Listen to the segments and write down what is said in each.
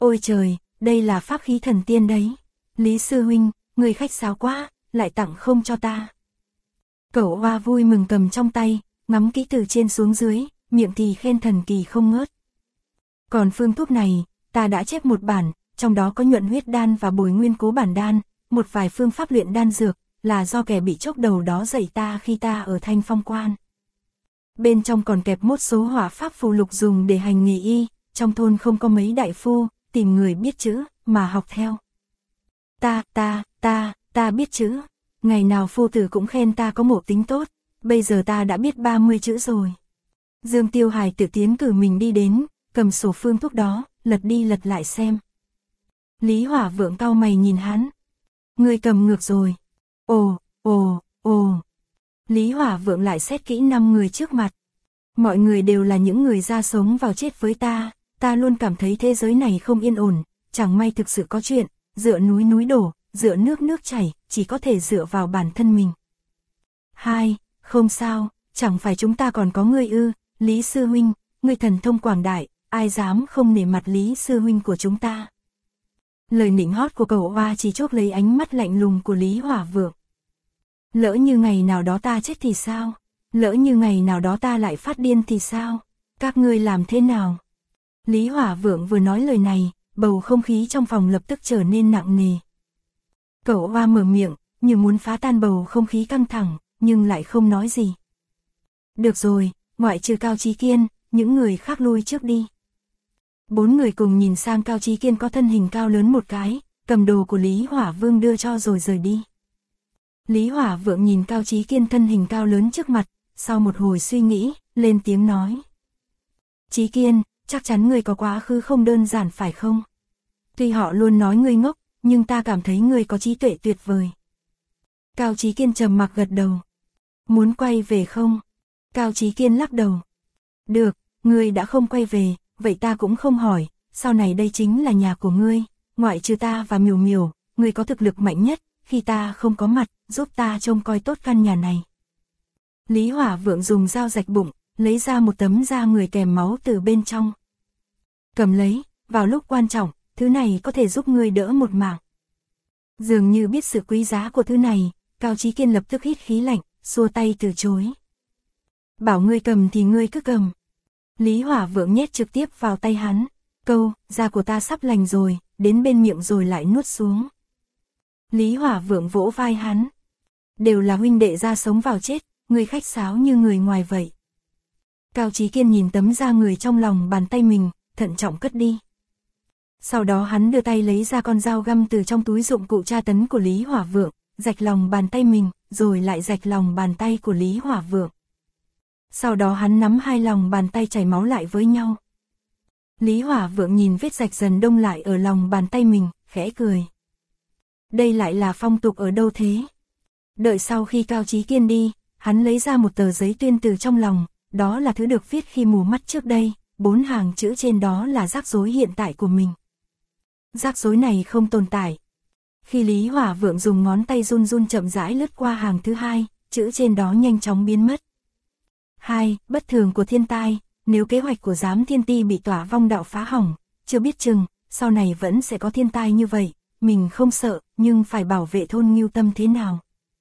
Ôi trời, đây là pháp khí thần tiên đấy. Lý sư huynh, người khách sáo quá, lại tặng không cho ta. Cẩu Oa vui mừng cầm trong tay, ngắm kỹ từ trên xuống dưới, miệng thì khen thần kỳ không ngớt. Còn phương thuốc này, ta đã chép một bản, trong đó có nhuận huyết đan và bồi nguyên cố bản đan, một vài phương pháp luyện đan dược, là do kẻ bị chốc đầu đó dạy ta khi ta ở Thanh Phong Quan. Bên trong còn kẹp một số hỏa pháp phù lục dùng để hành nghề y, trong thôn không có mấy đại phu, tìm người biết chữ, mà học theo. Ta biết chữ, ngày nào phu tử cũng khen ta có mộ tính tốt, bây giờ ta đã biết 30 chữ rồi. Dương Tiêu Hải tự tiến cử mình đi đến, cầm sổ phương thuốc đó, lật đi lật lại xem. Lý Hỏa Vượng cau mày nhìn hắn. Ngươi cầm ngược rồi. Ồ. Lý Hỏa Vượng lại xét kỹ 5 người trước mặt. Mọi người đều là những người ra sống vào chết với ta luôn cảm thấy thế giới này không yên ổn, chẳng may thực sự có chuyện, dựa núi đổ, dựa nước chảy, chỉ có thể dựa vào bản thân mình. Không sao, chẳng phải chúng ta còn có ngươi ư, Lý sư huynh, ngươi thần thông quảng đại, ai dám không nể mặt Lý sư huynh của chúng ta. Lời nịnh hót của Cẩu Oa chỉ chốt lấy ánh mắt lạnh lùng của Lý Hỏa Vượng. Lỡ như ngày nào đó ta chết thì sao? Lỡ như ngày nào đó ta lại phát điên thì sao? Các ngươi làm thế nào? Lý Hỏa Vượng vừa nói lời này, bầu không khí trong phòng lập tức trở nên nặng nề. Cẩu Oa mở miệng, như muốn phá tan bầu không khí căng thẳng, nhưng lại không nói gì. Được rồi, ngoại trừ Cao Chí Kiên, những người khác lui trước đi. 4 người cùng nhìn sang Cao Chí Kiên có thân hình cao lớn một cái, cầm đồ của Lý Hỏa Vương đưa cho rồi rời đi. Lý Hỏa Vượng nhìn Cao Chí Kiên thân hình cao lớn trước mặt, sau một hồi suy nghĩ, lên tiếng nói. Chí Kiên, chắc chắn ngươi có quá khứ không đơn giản phải không? Tuy họ luôn nói ngươi ngốc, nhưng ta cảm thấy ngươi có trí tuệ tuyệt vời. Cao Chí Kiên trầm mặc gật đầu. Muốn quay về không? Cao Chí Kiên lắc đầu. Được, ngươi đã không quay về, vậy ta cũng không hỏi, sau này đây chính là nhà của ngươi, ngoại trừ ta và Miểu Miểu, ngươi có thực lực mạnh nhất, khi ta không có mặt, giúp ta trông coi tốt căn nhà này. Lý Hỏa Vượng dùng dao rạch bụng, lấy ra một tấm da người kèm máu từ bên trong. Cầm lấy, vào lúc quan trọng, thứ này có thể giúp ngươi đỡ một mạng. Dường như biết sự quý giá của thứ này, Cao Chí Kiên lập tức hít khí lạnh, xua tay từ chối. Bảo ngươi cầm thì ngươi cứ cầm. Lý Hỏa Vượng nhét trực tiếp vào tay hắn. Da của ta sắp lành rồi, đến bên miệng rồi lại nuốt xuống. Lý Hỏa Vượng vỗ vai hắn. Đều là huynh đệ ra sống vào chết, người khách sáo như người ngoài vậy. Cao Chí Kiên nhìn tấm da người trong lòng bàn tay mình, thận trọng cất đi. Sau đó hắn đưa tay lấy ra con dao găm từ trong túi dụng cụ tra tấn của Lý Hỏa Vượng, rạch lòng bàn tay mình, rồi lại rạch lòng bàn tay của Lý Hỏa Vượng. Sau đó hắn nắm hai lòng bàn tay chảy máu lại với nhau. Lý Hỏa Vượng nhìn vết rạch dần đông lại ở lòng bàn tay mình, khẽ cười. Đây lại là phong tục ở đâu thế? Đợi sau khi Cao Chí Kiên đi, hắn lấy ra một tờ giấy tuyên từ trong lòng, đó là thứ được viết khi mù mắt trước đây, 4 hàng chữ trên đó là rắc rối hiện tại của mình. Rắc rối này không tồn tại. Khi Lý Hỏa Vượng dùng ngón tay run run chậm rãi lướt qua hàng thứ 2, chữ trên đó nhanh chóng biến mất. 2. Bất thường của thiên tai, nếu kế hoạch của Giám Thiên Ti bị Tỏa Vong Đạo phá hỏng, chưa biết chừng, sau này vẫn sẽ có thiên tai như vậy, mình không sợ, nhưng phải bảo vệ thôn Ngưu Tâm thế nào.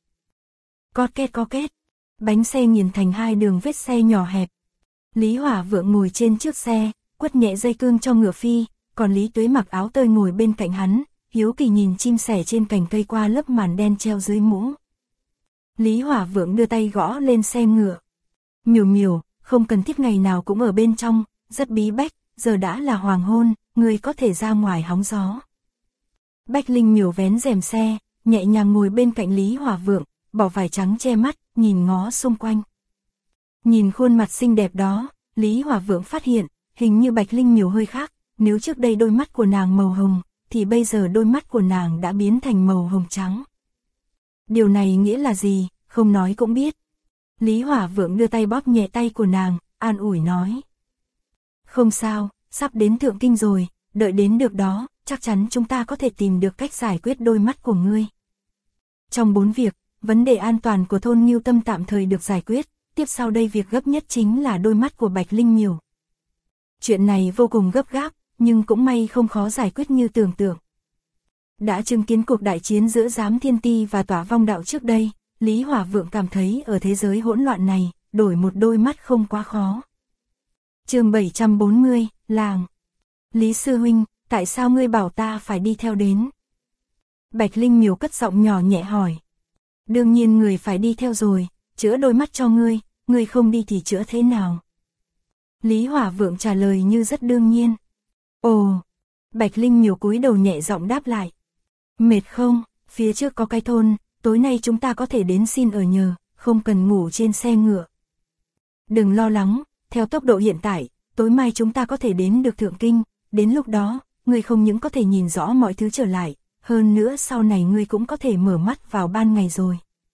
Co két, bánh xe nghiền thành 2 đường vết xe nhỏ hẹp. Lý Hỏa Vượng ngồi trên trước xe, quất nhẹ dây cương cho ngựa phi, còn Lý Tuế mặc áo tơi ngồi bên cạnh hắn, hiếu kỳ nhìn chim sẻ trên cành cây qua lớp màn đen treo dưới mũ. Lý Hỏa Vượng đưa tay gõ lên xe ngựa. Miểu Miểu, không cần thiết ngày nào cũng ở bên trong, rất bí bách, giờ đã là hoàng hôn, người có thể ra ngoài hóng gió. Bách Linh Miểu vén rèm xe, nhẹ nhàng ngồi bên cạnh Lý Hỏa Vượng, bỏ vải trắng che mắt, nhìn ngó xung quanh. Nhìn khuôn mặt xinh đẹp đó, Lý Hỏa Vượng phát hiện, hình như Bạch Linh Miểu hơi khác, nếu trước đây đôi mắt của nàng màu hồng, thì bây giờ đôi mắt của nàng đã biến thành màu hồng trắng. Điều này nghĩa là gì, không nói cũng biết. Lý Hỏa Vượng đưa tay bóp nhẹ tay của nàng, an ủi nói. Không sao, sắp đến Thượng Kinh rồi, đợi đến được đó, chắc chắn chúng ta có thể tìm được cách giải quyết đôi mắt của ngươi. Trong 4 việc, vấn đề an toàn của thôn Ngưu Tâm tạm thời được giải quyết, tiếp sau đây việc gấp nhất chính là đôi mắt của Bạch Linh Miểu. Chuyện này vô cùng gấp gáp, nhưng cũng may không khó giải quyết như tưởng tượng. Đã chứng kiến cuộc đại chiến giữa Giám Thiên Ti và Tỏa Vong Đạo trước đây, Lý Hỏa Vượng cảm thấy ở thế giới hỗn loạn này, đổi một đôi mắt không quá khó. Chương 740, làng. Lý sư huynh, tại sao ngươi bảo ta phải đi theo đến? Bạch Linh Miểu cất giọng nhỏ nhẹ hỏi. Đương nhiên người phải đi theo rồi, chữa đôi mắt cho ngươi không đi thì chữa thế nào? Lý Hỏa Vượng trả lời như rất đương nhiên. Ồ, Bạch Linh Miểu cúi đầu nhẹ giọng đáp lại. Mệt không, phía trước có cái thôn, tối nay chúng ta có thể đến xin ở nhờ, không cần ngủ trên xe ngựa. Đừng lo lắng, theo tốc độ hiện tại, tối mai chúng ta có thể đến được Thượng Kinh, đến lúc đó, ngươi không những có thể nhìn rõ mọi thứ trở lại, hơn nữa sau này ngươi cũng có thể mở mắt vào ban ngày rồi.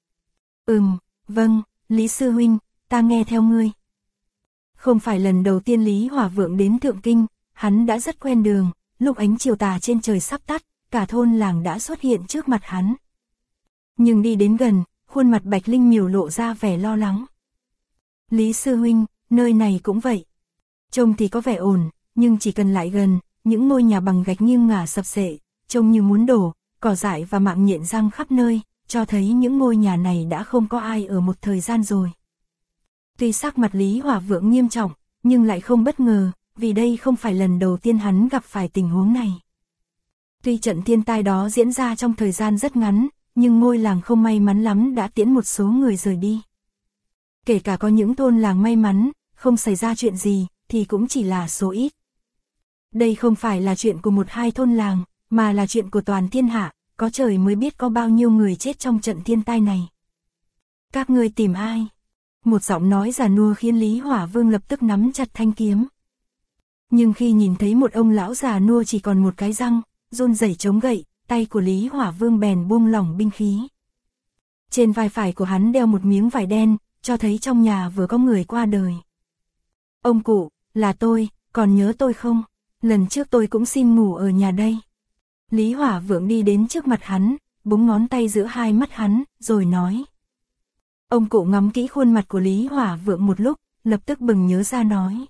Vâng, Lý sư huynh, ta nghe theo ngươi. Không phải lần đầu tiên Lý Hỏa Vượng đến Thượng Kinh, hắn đã rất quen đường, lúc ánh chiều tà trên trời sắp tắt, cả thôn làng đã xuất hiện trước mặt hắn. Nhưng đi đến gần, khuôn mặt Bạch Linh Miểu lộ ra vẻ lo lắng. Lý sư huynh, nơi này cũng vậy. Trông thì có vẻ ổn, nhưng chỉ cần lại gần, những ngôi nhà bằng gạch nghiêng ngả sập xệ, trông như muốn đổ, cỏ dại và mạng nhện răng khắp nơi, cho thấy những ngôi nhà này đã không có ai ở một thời gian rồi. Tuy sắc mặt Lý Hỏa Vượng nghiêm trọng, nhưng lại không bất ngờ, vì đây không phải lần đầu tiên hắn gặp phải tình huống này. Tuy trận thiên tai đó diễn ra trong thời gian rất ngắn, nhưng ngôi làng không may mắn lắm đã tiễn một số người rời đi. Kể cả có những thôn làng may mắn, không xảy ra chuyện gì, thì cũng chỉ là số ít. Đây không phải là chuyện của một hai thôn làng, mà là chuyện của toàn thiên hạ, có trời mới biết có bao nhiêu người chết trong trận thiên tai này. Các ngươi tìm ai? Một giọng nói già nua khiến Lý Hỏa Vương lập tức nắm chặt thanh kiếm. Nhưng khi nhìn thấy một ông lão già nua chỉ còn một cái răng, run rẩy chống gậy, tay của Lý Hỏa Vương bèn buông lỏng binh khí. Trên vai phải của hắn đeo một miếng vải đen, cho thấy trong nhà vừa có người qua đời. Ông cụ, là tôi, còn nhớ tôi không? Lần trước tôi cũng xin ngủ ở nhà đây. Lý Hỏa Vượng đi đến trước mặt hắn, búng ngón tay giữa hai mắt hắn, rồi nói. Ông cụ ngắm kỹ khuôn mặt của Lý Hỏa Vượng một lúc, lập tức bừng nhớ ra nói.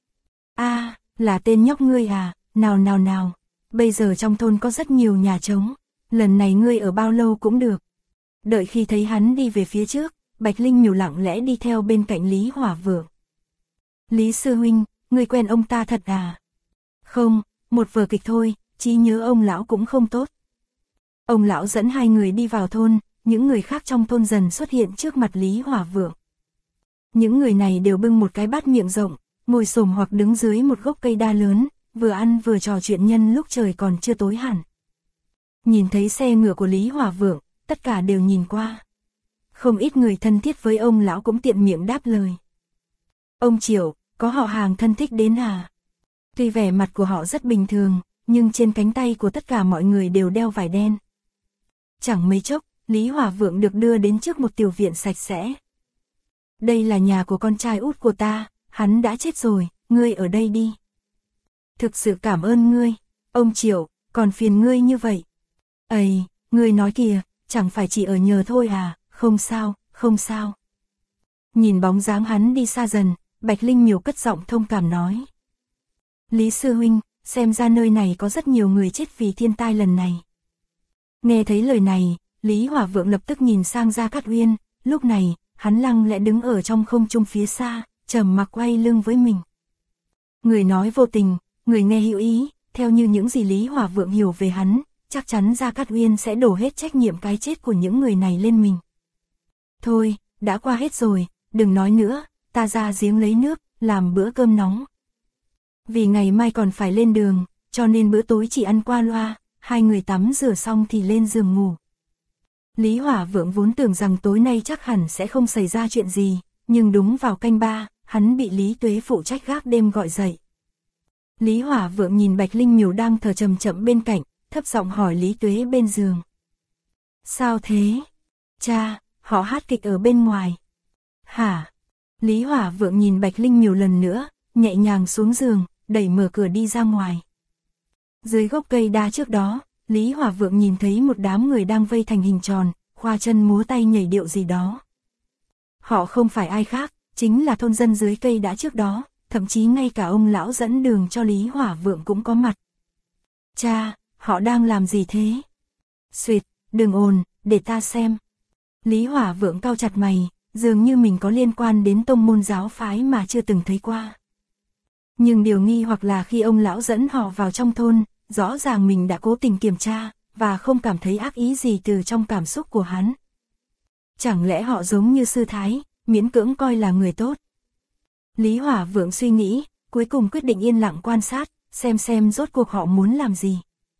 Là tên nhóc ngươi à, nào, bây giờ trong thôn có rất nhiều nhà trống, lần này ngươi ở bao lâu cũng được. Đợi khi thấy hắn đi về phía trước, Bạch Linh Miểu lặng lẽ đi theo bên cạnh Lý Hỏa Vượng. Lý sư huynh, ngươi quen ông ta thật à? Không, một vở kịch thôi, trí nhớ ông lão cũng không tốt. Ông lão dẫn hai người đi vào thôn, những người khác trong thôn dần xuất hiện trước mặt Lý Hỏa Vượng. Những người này đều bưng một cái bát miệng rộng, ngồi xổm hoặc đứng dưới một gốc cây đa lớn, vừa ăn vừa trò chuyện nhân lúc trời còn chưa tối hẳn. Nhìn thấy xe ngựa của Lý Hỏa Vượng, tất cả đều nhìn qua. Không ít người thân thiết với ông lão cũng tiện miệng đáp lời. Ông Triệu, có họ hàng thân thích đến à? Tuy vẻ mặt của họ rất bình thường, nhưng trên cánh tay của tất cả mọi người đều đeo vải đen. Chẳng mấy chốc, Lý Hỏa Vượng được đưa đến trước một tiểu viện sạch sẽ. Đây là nhà của con trai út của ta, hắn đã chết rồi, ngươi ở đây đi. Thực sự cảm ơn ngươi, ông Triệu, còn phiền ngươi như vậy. Ây, ngươi nói kìa, chẳng phải chỉ ở nhờ thôi à, không sao. Nhìn bóng dáng hắn đi xa dần, Bạch Linh Miểu cất giọng thông cảm nói. Lý sư huynh, xem ra nơi này có rất nhiều người chết vì thiên tai lần này. Nghe thấy lời này, Lý Hỏa Vượng lập tức nhìn sang Gia Cát Uyên, lúc này, hắn lặng lẽ đứng ở trong không trung phía xa, trầm mặc quay lưng với mình. Người nói vô tình, người nghe hữu ý, theo như những gì Lý Hỏa Vượng hiểu về hắn, chắc chắn Gia Cát Uyên sẽ đổ hết trách nhiệm cái chết của những người này lên mình. Thôi, đã qua hết rồi, đừng nói nữa, ta ra giếng lấy nước, làm bữa cơm nóng. Vì ngày mai còn phải lên đường, cho nên bữa tối chỉ ăn qua loa, hai người tắm rửa xong thì lên giường ngủ. Lý Hỏa Vượng vốn tưởng rằng tối nay chắc hẳn sẽ không xảy ra chuyện gì, nhưng đúng vào canh 3, hắn bị Lý Tuế phụ trách gác đêm gọi dậy. Lý Hỏa Vượng nhìn Bạch Linh Miểu đang thở chậm chậm bên cạnh, thấp giọng hỏi Lý Tuế bên giường. Sao thế? Cha, họ hát kịch ở bên ngoài. Hả? Lý Hỏa Vượng nhìn Bạch Linh Miểu lần nữa, nhẹ nhàng xuống giường, đẩy mở cửa đi ra ngoài. Dưới gốc cây đa trước đó, Lý Hỏa Vượng nhìn thấy một đám người đang vây thành hình tròn, khoa chân múa tay nhảy điệu gì đó. Họ không phải ai khác, chính là thôn dân dưới cây đa trước đó, thậm chí ngay cả ông lão dẫn đường cho Lý Hỏa Vượng cũng có mặt. Cha, họ đang làm gì thế? Xuyệt, đừng ồn, để ta xem. Lý Hỏa Vượng cau chặt mày, dường như mình có liên quan đến tông môn giáo phái mà chưa từng thấy qua. Nhưng điều nghi hoặc là khi ông lão dẫn họ vào trong thôn, rõ ràng mình đã cố tình kiểm tra, và không cảm thấy ác ý gì từ trong cảm xúc của hắn. Chẳng lẽ họ giống như sư thái, miễn cưỡng coi là người tốt? Lý Hỏa Vượng suy nghĩ, cuối cùng quyết định yên lặng quan sát, xem rốt cuộc họ muốn làm gì.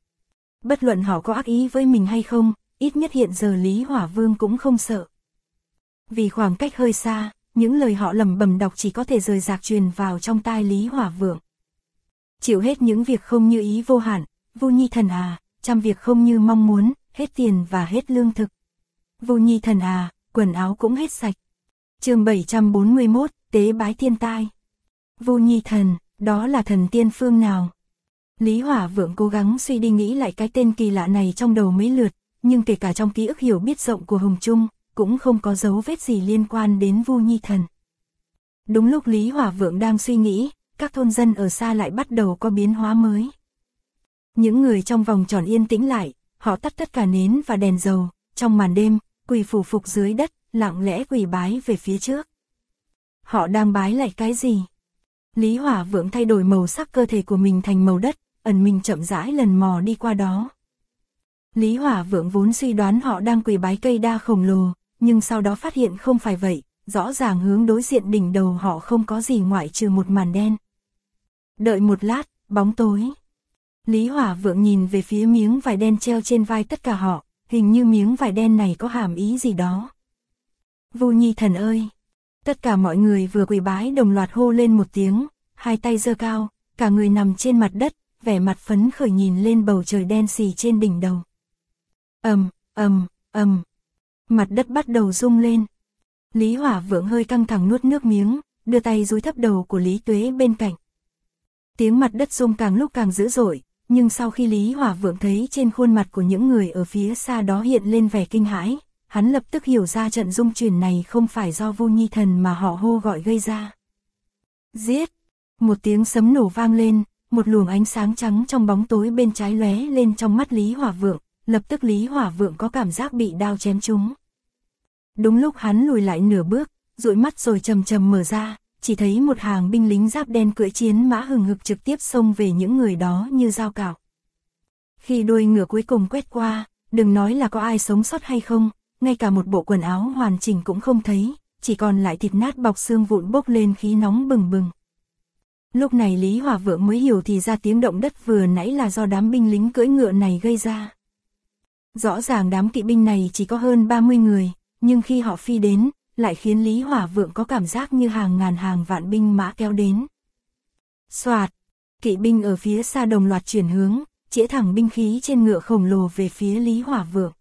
Bất luận họ có ác ý với mình hay không, ít nhất hiện giờ Lý Hỏa Vương cũng không sợ. Vì khoảng cách hơi xa, những lời họ lẩm bẩm đọc chỉ có thể rời rạc truyền vào trong tai Lý Hỏa Vượng. Chịu hết những việc không như ý vô hạn, Vu Nhi thần à, trăm việc không như mong muốn, hết tiền và hết lương thực. Vu Nhi thần à, quần áo cũng hết sạch. Chương 741, tế bái thiên tai. Vu Nhi thần, đó là thần tiên phương nào? Lý Hỏa Vượng cố gắng suy đi nghĩ lại cái tên kỳ lạ này trong đầu mấy lượt, nhưng kể cả trong ký ức hiểu biết rộng của Hồng Trung, cũng không có dấu vết gì liên quan đến Vu Nhi thần. Đúng lúc Lý Hỏa Vượng đang suy nghĩ, các thôn dân ở xa lại bắt đầu có biến hóa mới. Những người trong vòng tròn yên tĩnh lại, họ tắt tất cả nến và đèn dầu, trong màn đêm, quỳ phủ phục dưới đất, lặng lẽ quỳ bái về phía trước. Họ đang bái lại cái gì? Lý Hỏa Vượng thay đổi màu sắc cơ thể của mình thành màu đất, ẩn mình chậm rãi lần mò đi qua đó. Lý Hỏa Vượng vốn suy đoán họ đang quỳ bái cây đa khổng lồ, nhưng sau đó phát hiện không phải vậy, rõ ràng hướng đối diện đỉnh đầu họ không có gì ngoại trừ một màn đen. Đợi một lát, bóng tối. Lý Hỏa Vượng nhìn về phía miếng vải đen treo trên vai tất cả họ, hình như miếng vải đen này có hàm ý gì đó. Vu Nhi thần ơi! Tất cả mọi người vừa quỳ bái đồng loạt hô lên một tiếng, hai tay giơ cao, cả người nằm trên mặt đất, vẻ mặt phấn khởi nhìn lên bầu trời đen xì trên đỉnh đầu. Ầm, mặt đất bắt đầu rung lên. Lý Hỏa Vượng hơi căng thẳng nuốt nước miếng, đưa tay dúi thấp đầu của Lý Tuế bên cạnh. Tiếng mặt đất rung càng lúc càng dữ dội, nhưng sau khi Lý Hỏa Vượng thấy trên khuôn mặt của những người ở phía xa đó hiện lên vẻ kinh hãi, hắn lập tức hiểu ra trận rung chuyển này không phải do Vu Nhi thần mà họ hô gọi gây ra. Giết! Một tiếng sấm nổ vang lên, một luồng ánh sáng trắng trong bóng tối bên trái lóe lên trong mắt Lý Hỏa Vượng, lập tức Lý Hỏa Vượng có cảm giác bị đao chém trúng. Đúng lúc hắn lùi lại nửa bước, dụi mắt rồi chầm chầm mở ra, chỉ thấy một hàng binh lính giáp đen cưỡi chiến mã hừng hực trực tiếp xông về những người đó như dao cạo. Khi đuôi ngựa cuối cùng quét qua, đừng nói là có ai sống sót hay không, ngay cả một bộ quần áo hoàn chỉnh cũng không thấy, chỉ còn lại thịt nát bọc xương vụn bốc lên khí nóng bừng bừng. Lúc này Lý Hỏa Vượng mới hiểu thì ra tiếng động đất vừa nãy là do đám binh lính cưỡi ngựa này gây ra. Rõ ràng đám kỵ binh này chỉ có hơn 30 người, nhưng khi họ phi đến, lại khiến Lý Hỏa Vượng có cảm giác như hàng ngàn hàng vạn binh mã kéo đến. Soạt, kỵ binh ở phía xa đồng loạt chuyển hướng, chĩa thẳng binh khí trên ngựa khổng lồ về phía Lý Hỏa Vượng.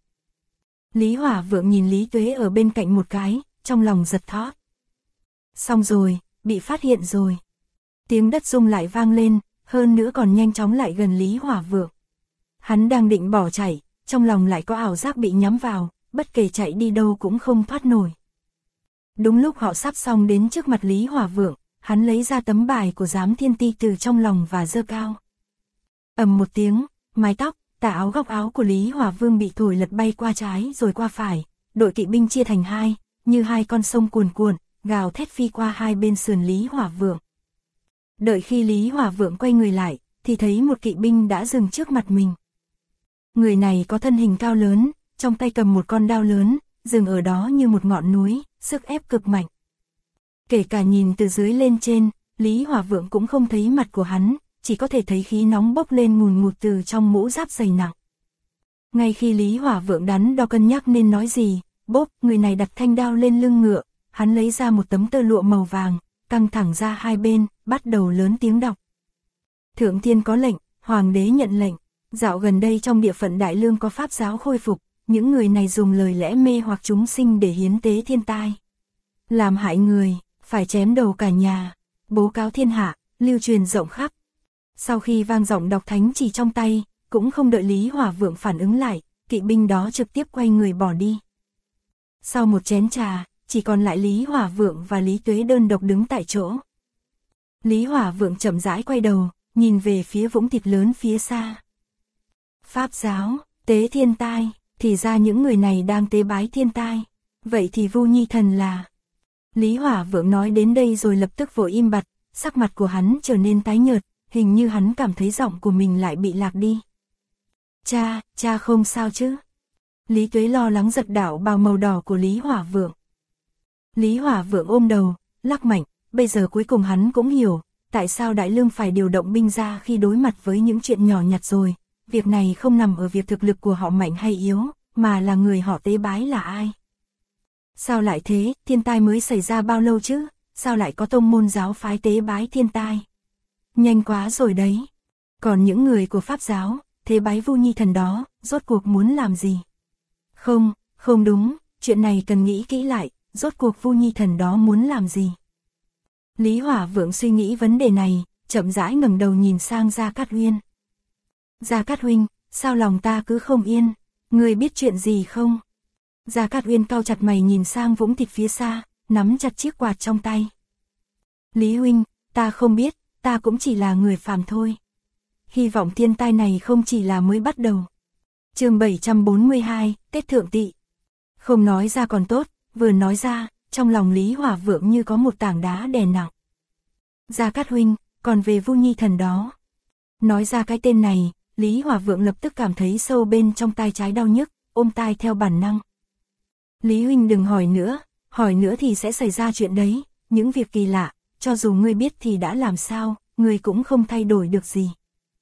Lý Hỏa Vượng nhìn Lý Tuế ở bên cạnh một cái, trong lòng giật thót. Xong rồi, bị phát hiện rồi. Tiếng đất rung lại vang lên, hơn nữa còn nhanh chóng lại gần Lý Hỏa Vượng. Hắn đang định bỏ chạy, trong lòng lại có ảo giác bị nhắm vào, bất kể chạy đi đâu cũng không thoát nổi. Đúng lúc họ sắp xong đến trước mặt Lý Hỏa Vượng, hắn lấy ra tấm bài của Giám Thiên Ti từ trong lòng và giơ cao. Ầm một tiếng, mái tóc, tà áo góc áo của Lý Hỏa Vương bị thổi lật bay qua trái rồi qua phải, đội kỵ binh chia thành hai, như hai con sông cuồn cuộn, gào thét phi qua hai bên sườn Lý Hỏa Vượng. Đợi khi Lý Hỏa Vượng quay người lại, thì thấy một kỵ binh đã dừng trước mặt mình. Người này có thân hình cao lớn, trong tay cầm một con đao lớn, dừng ở đó như một ngọn núi, sức ép cực mạnh. Kể cả nhìn từ dưới lên trên, Lý Hỏa Vượng cũng không thấy mặt của hắn, chỉ có thể thấy khí nóng bốc lên ngùn ngụt từ trong mũ giáp dày nặng. Ngay khi Lý Hỏa Vượng đắn đo cân nhắc nên nói gì, bốp, người này đặt thanh đao lên lưng ngựa, hắn lấy ra một tấm tơ lụa màu vàng, căng thẳng ra hai bên, bắt đầu lớn tiếng đọc. Thượng thiên có lệnh, hoàng đế nhận lệnh, dạo gần đây trong địa phận Đại Lương có pháp giáo khôi phục, những người này dùng lời lẽ mê hoặc chúng sinh để hiến tế thiên tai. Làm hại người, phải chém đầu cả nhà, bố cáo thiên hạ, lưu truyền rộng khắp. Sau khi vang giọng đọc thánh chỉ trong tay, cũng không đợi Lý Hỏa Vượng phản ứng lại, kỵ binh đó trực tiếp quay người bỏ đi. Sau một chén trà, chỉ còn lại Lý Hỏa Vượng và Lý Tuế đơn độc đứng tại chỗ. Lý Hỏa Vượng chậm rãi quay đầu, nhìn về phía vũng thịt lớn phía xa. Pháp giáo, tế thiên tai, thì ra những người này đang tế bái thiên tai. Vậy thì Vu Nhi Thần là... Lý Hỏa Vượng nói đến đây rồi lập tức vội im bặt, sắc mặt của hắn trở nên tái nhợt, hình như hắn cảm thấy giọng của mình lại bị lạc đi. Cha không sao chứ? Lý Tuế lo lắng giật đảo bào màu đỏ của Lý Hỏa Vượng. Lý Hỏa Vượng ôm đầu, lắc mạnh, bây giờ cuối cùng hắn cũng hiểu, tại sao Đại Lương phải điều động binh ra khi đối mặt với những chuyện nhỏ nhặt rồi. Việc này không nằm ở việc thực lực của họ mạnh hay yếu, mà là người họ tế bái là ai. Sao lại thế, thiên tai mới xảy ra bao lâu chứ, sao lại có tông môn giáo phái tế bái thiên tai? Nhanh quá rồi đấy. Còn những người của Pháp giáo, tế bái Vu Nhi Thần đó, rốt cuộc muốn làm gì? Không đúng, chuyện này cần nghĩ kỹ lại, rốt cuộc Vu Nhi Thần đó muốn làm gì? Lý Hỏa Vượng suy nghĩ vấn đề này, chậm rãi ngẩng đầu nhìn sang Gia Cát Uyên. Gia Cát huynh, sao lòng ta cứ không yên, người biết chuyện gì không? Gia Cát Uyên cau chặt mày nhìn sang vũng thịt phía xa, nắm chặt chiếc quạt trong tay. Lý huynh, ta không biết, ta cũng chỉ là người phàm thôi. Hy vọng thiên tai này không chỉ là mới bắt đầu. Chương 742, Tết Thượng Tỵ. Không nói ra còn tốt, vừa nói ra, trong lòng Lý Hỏa Vượng như có một tảng đá đè nặng. Gia Cát huynh, còn về Vu Nhi Thần đó. Nói ra cái tên này, Lý Hỏa Vượng lập tức cảm thấy sâu bên trong tai trái đau nhức, ôm tai theo bản năng. Lý huynh đừng hỏi nữa thì sẽ xảy ra chuyện đấy, những việc kỳ lạ, cho dù ngươi biết thì đã làm sao, ngươi cũng không thay đổi được gì.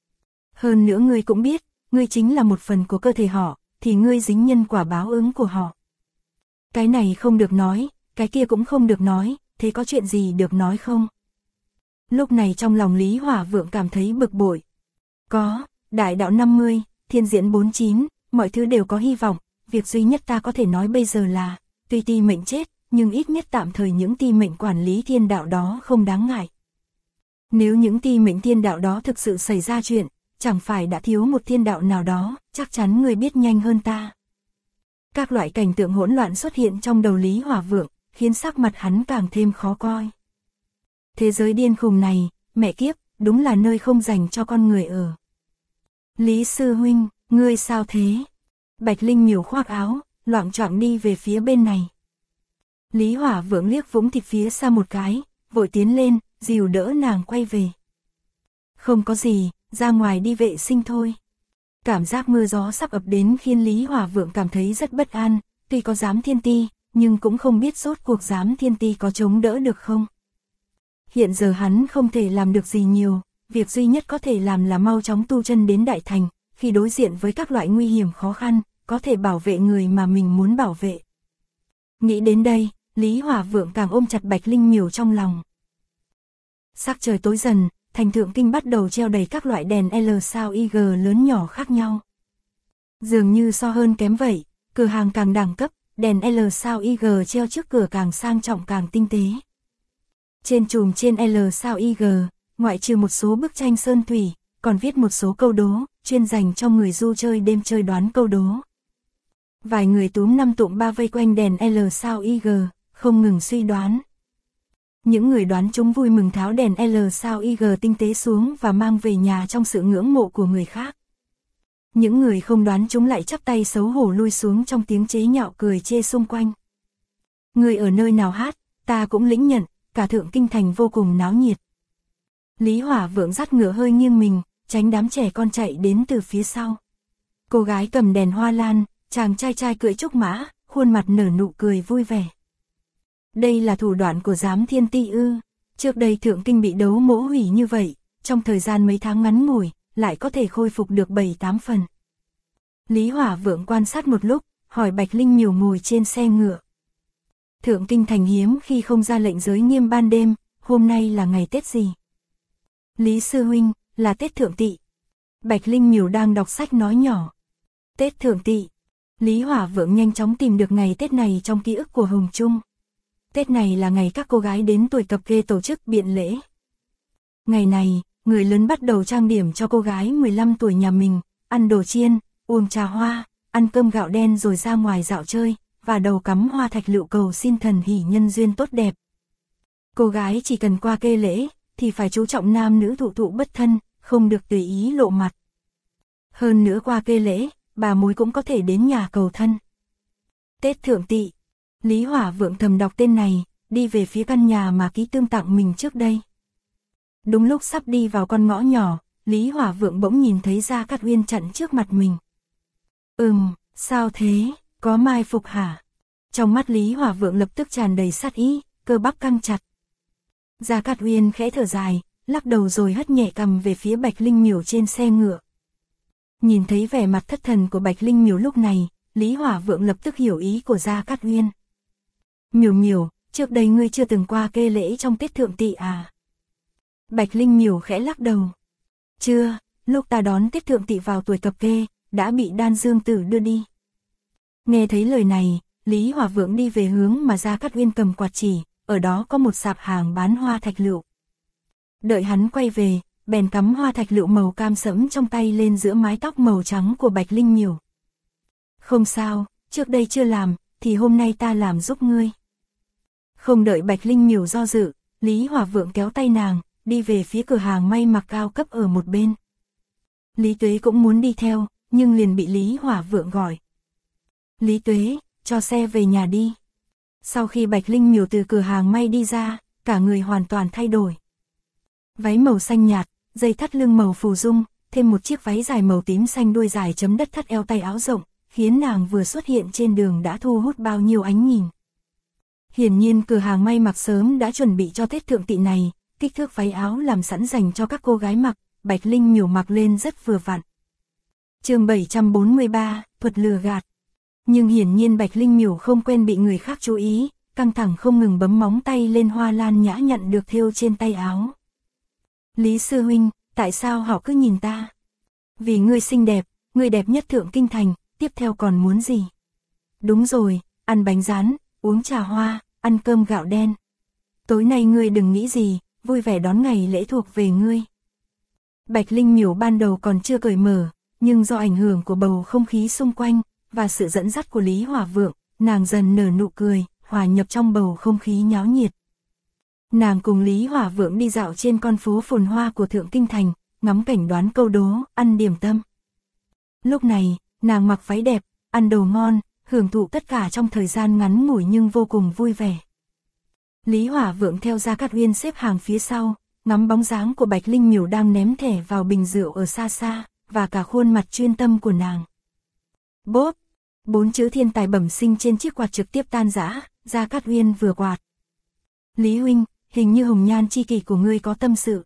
Hơn nữa ngươi cũng biết, ngươi chính là một phần của cơ thể họ, thì ngươi dính nhân quả báo ứng của họ. Cái này không được nói, cái kia cũng không được nói, thế có chuyện gì được nói không? Lúc này trong lòng Lý Hỏa Vượng cảm thấy bực bội. Có, đại đạo 50, thiên diễn 49, mọi thứ đều có hy vọng, việc duy nhất ta có thể nói bây giờ là, tuy ti mệnh chết, nhưng ít nhất tạm thời những ti mệnh quản lý thiên đạo đó không đáng ngại. Nếu những ti mệnh thiên đạo đó thực sự xảy ra chuyện, chẳng phải đã thiếu một thiên đạo nào đó, chắc chắn người biết nhanh hơn ta. Các loại cảnh tượng hỗn loạn xuất hiện trong đầu Lý Hỏa Vượng, khiến sắc mặt hắn càng thêm khó coi. Thế giới điên khùng này, mẹ kiếp, đúng là nơi không dành cho con người ở. Lý sư huynh, ngươi sao thế? Bạch Linh Miểu khoác áo, loạng choạng đi về phía bên này. Lý Hỏa Vượng liếc vũng thịt phía xa một cái, vội tiến lên, dìu đỡ nàng quay về. Không có gì, ra ngoài đi vệ sinh thôi. Cảm giác mưa gió sắp ập đến khiến Lý Hỏa Vượng cảm thấy rất bất an, tuy có Giám Thiên Ti, nhưng cũng không biết rốt cuộc Giám Thiên Ti có chống đỡ được không. Hiện giờ hắn không thể làm được gì nhiều, việc duy nhất có thể làm là mau chóng tu chân đến Đại Thành, khi đối diện với các loại nguy hiểm khó khăn, có thể bảo vệ người mà mình muốn bảo vệ. Nghĩ đến đây, Lý Hỏa Vượng càng ôm chặt Bạch Linh Miểu trong lòng. Sắc trời tối dần, thành Thượng Kinh bắt đầu treo đầy các loại đèn L sao IG lớn nhỏ khác nhau. Dường như so hơn kém vậy, cửa hàng càng đẳng cấp, đèn L sao IG treo trước cửa càng sang trọng càng tinh tế. Trên chùm trên L sao IG, ngoại trừ một số bức tranh sơn thủy, còn viết một số câu đố, chuyên dành cho người du chơi đêm chơi đoán câu đố. Vài người túm năm tụm ba vây quanh đèn L sao IG, không ngừng suy đoán. Những người đoán chúng vui mừng tháo đèn L sao IG tinh tế xuống và mang về nhà trong sự ngưỡng mộ của người khác. Những người không đoán chúng lại chắp tay xấu hổ lui xuống trong tiếng chế nhạo cười chê xung quanh. Người ở nơi nào hát, ta cũng lĩnh nhận, cả Thượng Kinh thành vô cùng náo nhiệt. Lý Hỏa Vượng dắt ngựa hơi nghiêng mình, tránh đám trẻ con chạy đến từ phía sau. Cô gái cầm đèn hoa lan, chàng trai cưỡi trúc mã, khuôn mặt nở nụ cười vui vẻ. Đây là thủ đoạn của Giám Thiên Ti ư? Trước đây Thượng Kinh bị đấu mỗ hủy như vậy, trong thời gian mấy tháng ngắn ngủi, lại có thể khôi phục được 7-8 phần. Lý Hỏa Vượng quan sát một lúc, hỏi Bạch Linh Miểu ngồi trên xe ngựa. Thượng Kinh thành hiếm khi không ra lệnh giới nghiêm ban đêm, hôm nay là ngày Tết gì? Lý sư huynh, là Tết Thượng Tỵ. Bạch Linh Miểu đang đọc sách nói nhỏ. Tết Thượng Tỵ. Lý Hỏa Vượng nhanh chóng tìm được ngày Tết này trong ký ức của Hồng Trung. Tết này là ngày các cô gái đến tuổi cập kê tổ chức biện lễ. Ngày này, người lớn bắt đầu trang điểm cho cô gái 15 tuổi nhà mình, ăn đồ chiên, uống trà hoa, ăn cơm gạo đen rồi ra ngoài dạo chơi, và đầu cắm hoa thạch lựu cầu xin thần hỷ nhân duyên tốt đẹp. Cô gái chỉ cần qua kê lễ, thì phải chú trọng nam nữ thụ thụ bất thân, không được tùy ý lộ mặt. Hơn nữa qua kê lễ, bà mối cũng có thể đến nhà cầu thân. Tết Thượng Tỵ, Lý Hỏa Vượng thầm đọc tên này, đi về phía căn nhà mà Ký Tương tặng mình trước đây. Đúng lúc sắp đi vào con ngõ nhỏ, Lý Hỏa Vượng bỗng nhìn thấy Gia Cát Uyên chặn trước mặt mình. Sao thế, có mai phục hả? Trong mắt Lý Hỏa Vượng lập tức tràn đầy sát ý, cơ bắp căng chặt. Gia Cát Uyên khẽ thở dài, lắc đầu rồi hất nhẹ cằm về phía Bạch Linh Miểu trên xe ngựa. Nhìn thấy vẻ mặt thất thần của Bạch Linh Miểu lúc này, Lý Hỏa Vượng lập tức hiểu ý của Gia Cát Uyên. Miểu Miểu, trước đây ngươi chưa từng qua kê lễ trong Tết Thượng Tỵ à? Bạch Linh Miểu khẽ lắc đầu. Chưa, lúc ta đón Tết Thượng Tỵ vào tuổi cập kê, đã bị Đan Dương Tử đưa đi. Nghe thấy lời này, Lý Hỏa Vượng đi về hướng mà Gia Cát Uyên cầm quạt chỉ, ở đó có một sạp hàng bán hoa thạch lựu. Đợi hắn quay về, bèn cắm hoa thạch lựu màu cam sẫm trong tay lên giữa mái tóc màu trắng của Bạch Linh Miểu. Không sao, trước đây chưa làm, thì hôm nay ta làm giúp ngươi. Không đợi Bạch Linh Miểu do dự, Lý Hỏa Vượng kéo tay nàng, đi về phía cửa hàng may mặc cao cấp ở một bên. Lý Tuế cũng muốn đi theo, nhưng liền bị Lý Hỏa Vượng gọi. Lý Tuế, cho xe về nhà đi. Sau khi Bạch Linh Miểu từ cửa hàng may đi ra, cả người hoàn toàn thay đổi. Váy màu xanh nhạt, dây thắt lưng màu phù dung, thêm một chiếc váy dài màu tím xanh đuôi dài chấm đất thắt eo tay áo rộng, khiến nàng vừa xuất hiện trên đường đã thu hút bao nhiêu ánh nhìn. Hiển nhiên cửa hàng may mặc sớm đã chuẩn bị cho Tết Thượng Tỵ này, kích thước váy áo làm sẵn dành cho các cô gái mặc, Bạch Linh Miểu mặc lên rất vừa vặn. Chương 743, thuật lừa gạt. Nhưng hiển nhiên Bạch Linh Miểu không quen bị người khác chú ý, căng thẳng không ngừng bấm móng tay lên hoa lan nhã nhặn được thêu trên tay áo. Lý sư huynh, tại sao họ cứ nhìn ta? Vì ngươi xinh đẹp, ngươi đẹp nhất Thượng Kinh Thành, tiếp theo còn muốn gì? Đúng rồi, ăn bánh rán, uống trà hoa, ăn cơm gạo đen. Tối nay ngươi đừng nghĩ gì, vui vẻ đón ngày lễ thuộc về ngươi. Bạch Linh Miểu ban đầu còn chưa cởi mở, nhưng do ảnh hưởng của bầu không khí xung quanh, và sự dẫn dắt của Lý Hỏa Vượng, nàng dần nở nụ cười, hòa nhập trong bầu không khí nháo nhiệt. Nàng cùng Lý Hỏa Vượng đi dạo trên con phố phồn hoa của Thượng Kinh Thành, ngắm cảnh đoán câu đố, ăn điểm tâm. Lúc này, nàng mặc váy đẹp, ăn đồ ngon, hưởng thụ tất cả trong thời gian ngắn ngủi nhưng vô cùng vui vẻ. Lý Hỏa Vượng theo Gia Cát Uyên xếp hàng phía sau, ngắm bóng dáng của Bạch Linh Miểu đang ném thẻ vào bình rượu ở xa xa, và cả khuôn mặt chuyên tâm của nàng. Bốp! 4 chữ thiên tài bẩm sinh trên chiếc quạt trực tiếp tan rã, Gia Cát Uyên vừa quạt. Lý huynh, hình như hồng nhan chi kỷ của ngươi có tâm sự.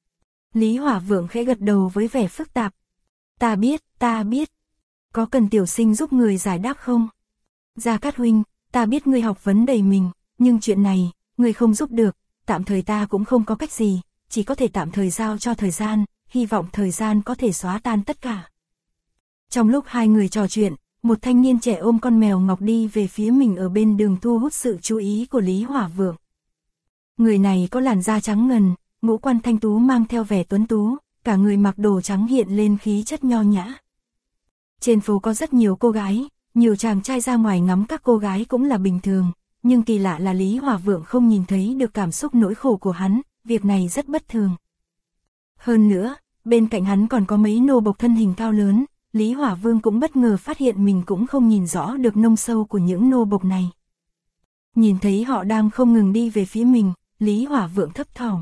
Lý Hỏa Vượng khẽ gật đầu với vẻ phức tạp. Ta biết. Có cần tiểu sinh giúp người giải đáp không? Gia Cát huynh, ta biết ngươi học vấn đầy mình, nhưng chuyện này, ngươi không giúp được, tạm thời ta cũng không có cách gì, chỉ có thể tạm thời giao cho thời gian, hy vọng thời gian có thể xóa tan tất cả. Trong lúc hai người trò chuyện, một thanh niên trẻ ôm con mèo ngọc đi về phía mình ở bên đường thu hút sự chú ý của Lý Hỏa Vượng. Người này có làn da trắng ngần, ngũ quan thanh tú mang theo vẻ tuấn tú, cả người mặc đồ trắng hiện lên khí chất nho nhã. Trên phố có rất nhiều cô gái, nhiều chàng trai ra ngoài ngắm các cô gái cũng là bình thường, nhưng kỳ lạ là Lý Hỏa Vượng không nhìn thấy được cảm xúc nỗi khổ của hắn, việc này rất bất thường. Hơn nữa, bên cạnh hắn còn có mấy nô bộc thân hình cao lớn, Lý Hỏa Vương cũng bất ngờ phát hiện mình cũng không nhìn rõ được nông sâu của những nô bộc này. Nhìn thấy họ đang không ngừng đi về phía mình, Lý Hỏa Vượng thấp thỏm.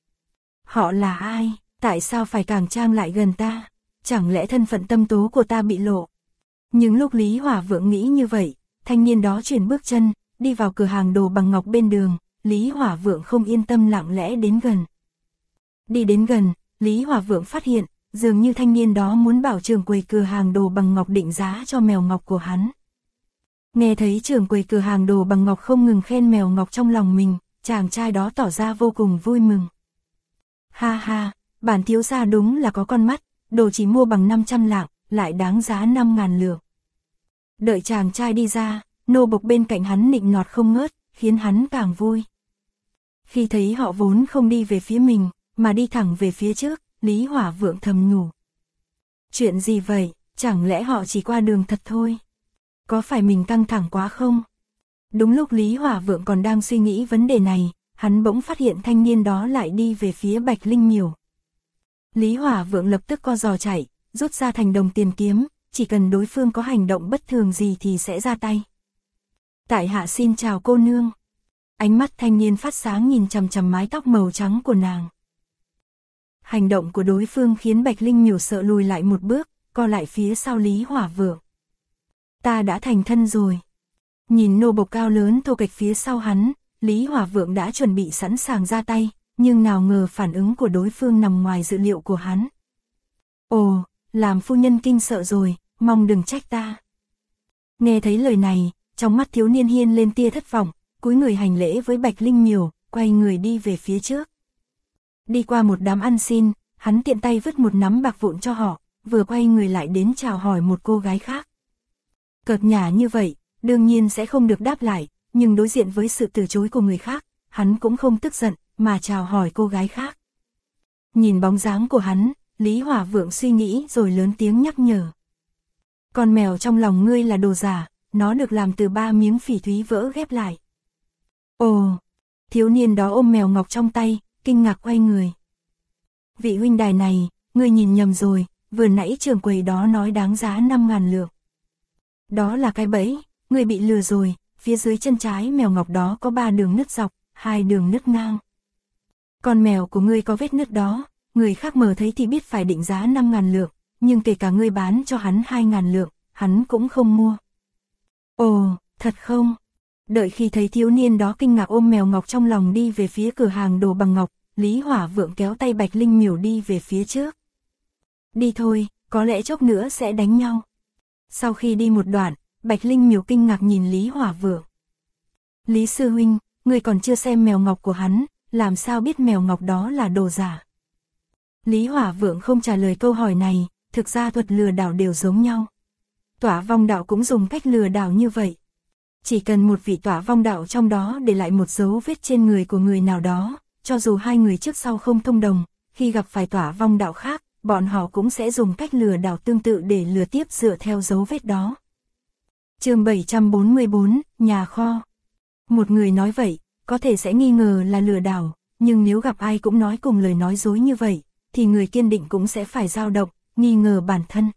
Họ là ai? Tại sao phải càng trang lại gần ta? Chẳng lẽ thân phận tâm tố của ta bị lộ? Nhưng lúc Lý Hỏa Vượng nghĩ như vậy, thanh niên đó chuyển bước chân, đi vào cửa hàng đồ bằng ngọc bên đường, Lý Hỏa Vượng không yên tâm lặng lẽ đến gần. Đi đến gần, Lý Hỏa Vượng phát hiện, dường như thanh niên đó muốn bảo trưởng quầy cửa hàng đồ bằng ngọc định giá cho mèo ngọc của hắn. Nghe thấy trưởng quầy cửa hàng đồ bằng ngọc không ngừng khen mèo ngọc trong lòng mình, chàng trai đó tỏ ra vô cùng vui mừng. Ha ha, bản thiếu gia đúng là có con mắt, đồ chỉ mua bằng 500 lạng, lại đáng giá 5.000 lượng. Đợi chàng trai đi ra, nô bộc bên cạnh hắn nịnh nọt không ngớt, khiến hắn càng vui. Khi thấy họ vốn không đi về phía mình, mà đi thẳng về phía trước, Lý Hỏa Vượng thầm nhủ. Chuyện gì vậy, chẳng lẽ họ chỉ qua đường thật thôi? Có phải mình căng thẳng quá không? Đúng lúc Lý Hỏa Vượng còn đang suy nghĩ vấn đề này, hắn bỗng phát hiện thanh niên đó lại đi về phía Bạch Linh Miểu. Lý Hỏa Vượng lập tức co giò chạy, rút ra thành đồng tiền kiếm, chỉ cần đối phương có hành động bất thường gì thì sẽ ra tay. Tại hạ xin chào cô nương. Ánh mắt thanh niên phát sáng nhìn chằm chằm mái tóc màu trắng của nàng. Hành động của đối phương khiến Bạch Linh Miểu sợ lùi lại một bước, co lại phía sau Lý Hỏa Vượng. Ta đã thành thân rồi. Nhìn nô bộc cao lớn thô kệch phía sau hắn, Lý Hỏa Vượng đã chuẩn bị sẵn sàng ra tay, nhưng nào ngờ phản ứng của đối phương nằm ngoài dự liệu của hắn. Ồ, làm phu nhân kinh sợ rồi, mong đừng trách ta. Nghe thấy lời này, trong mắt thiếu niên hiên lên tia thất vọng, cúi người hành lễ với Bạch Linh Miểu, quay người đi về phía trước. Đi qua một đám ăn xin, hắn tiện tay vứt một nắm bạc vụn cho họ, vừa quay người lại đến chào hỏi một cô gái khác. Cợt nhả như vậy, đương nhiên sẽ không được đáp lại, nhưng đối diện với sự từ chối của người khác, hắn cũng không tức giận, mà chào hỏi cô gái khác. Nhìn bóng dáng của hắn, Lý Hỏa Vượng suy nghĩ rồi lớn tiếng nhắc nhở. Con mèo trong lòng ngươi là đồ giả, nó được làm từ 3 miếng phỉ thúy vỡ ghép lại. Ồ, thiếu niên đó ôm mèo ngọc trong tay, kinh ngạc quay người. Vị huynh đài này, ngươi nhìn nhầm rồi, vừa nãy trưởng quầy đó nói đáng giá 5.000 lượng. Đó là cái bẫy, ngươi bị lừa rồi, phía dưới chân trái mèo ngọc đó có 3 đường nứt dọc, 2 đường nứt ngang. Con mèo của ngươi có vết nứt đó, người khác mờ thấy thì biết phải định giá 5.000 lượng, nhưng kể cả ngươi bán cho hắn 2.000 lượng, hắn cũng không mua. Ồ, thật không? Đợi khi thấy thiếu niên đó kinh ngạc ôm mèo ngọc trong lòng đi về phía cửa hàng đồ bằng ngọc, Lý Hỏa Vượng kéo tay Bạch Linh Miểu đi về phía trước. Đi thôi, có lẽ chốc nữa sẽ đánh nhau. Sau khi đi một đoạn, Bạch Linh Miểu kinh ngạc nhìn Lý Hỏa Vượng. Lý sư huynh, người còn chưa xem mèo ngọc của hắn, làm sao biết mèo ngọc đó là đồ giả? Lý Hỏa Vượng không trả lời câu hỏi này, thực ra thuật lừa đảo đều giống nhau. Tỏa vong đạo cũng dùng cách lừa đảo như vậy. Chỉ cần một vị tỏa vong đạo trong đó để lại một dấu vết trên người của người nào đó, cho dù hai người trước sau không thông đồng, khi gặp phải tỏa vong đạo khác, bọn họ cũng sẽ dùng cách lừa đảo tương tự để lừa tiếp dựa theo dấu vết đó. Chương 744, nhà kho. Một người nói vậy, có thể sẽ nghi ngờ là lừa đảo, nhưng nếu gặp ai cũng nói cùng lời nói dối như vậy, thì người kiên định cũng sẽ phải dao động, nghi ngờ bản thân.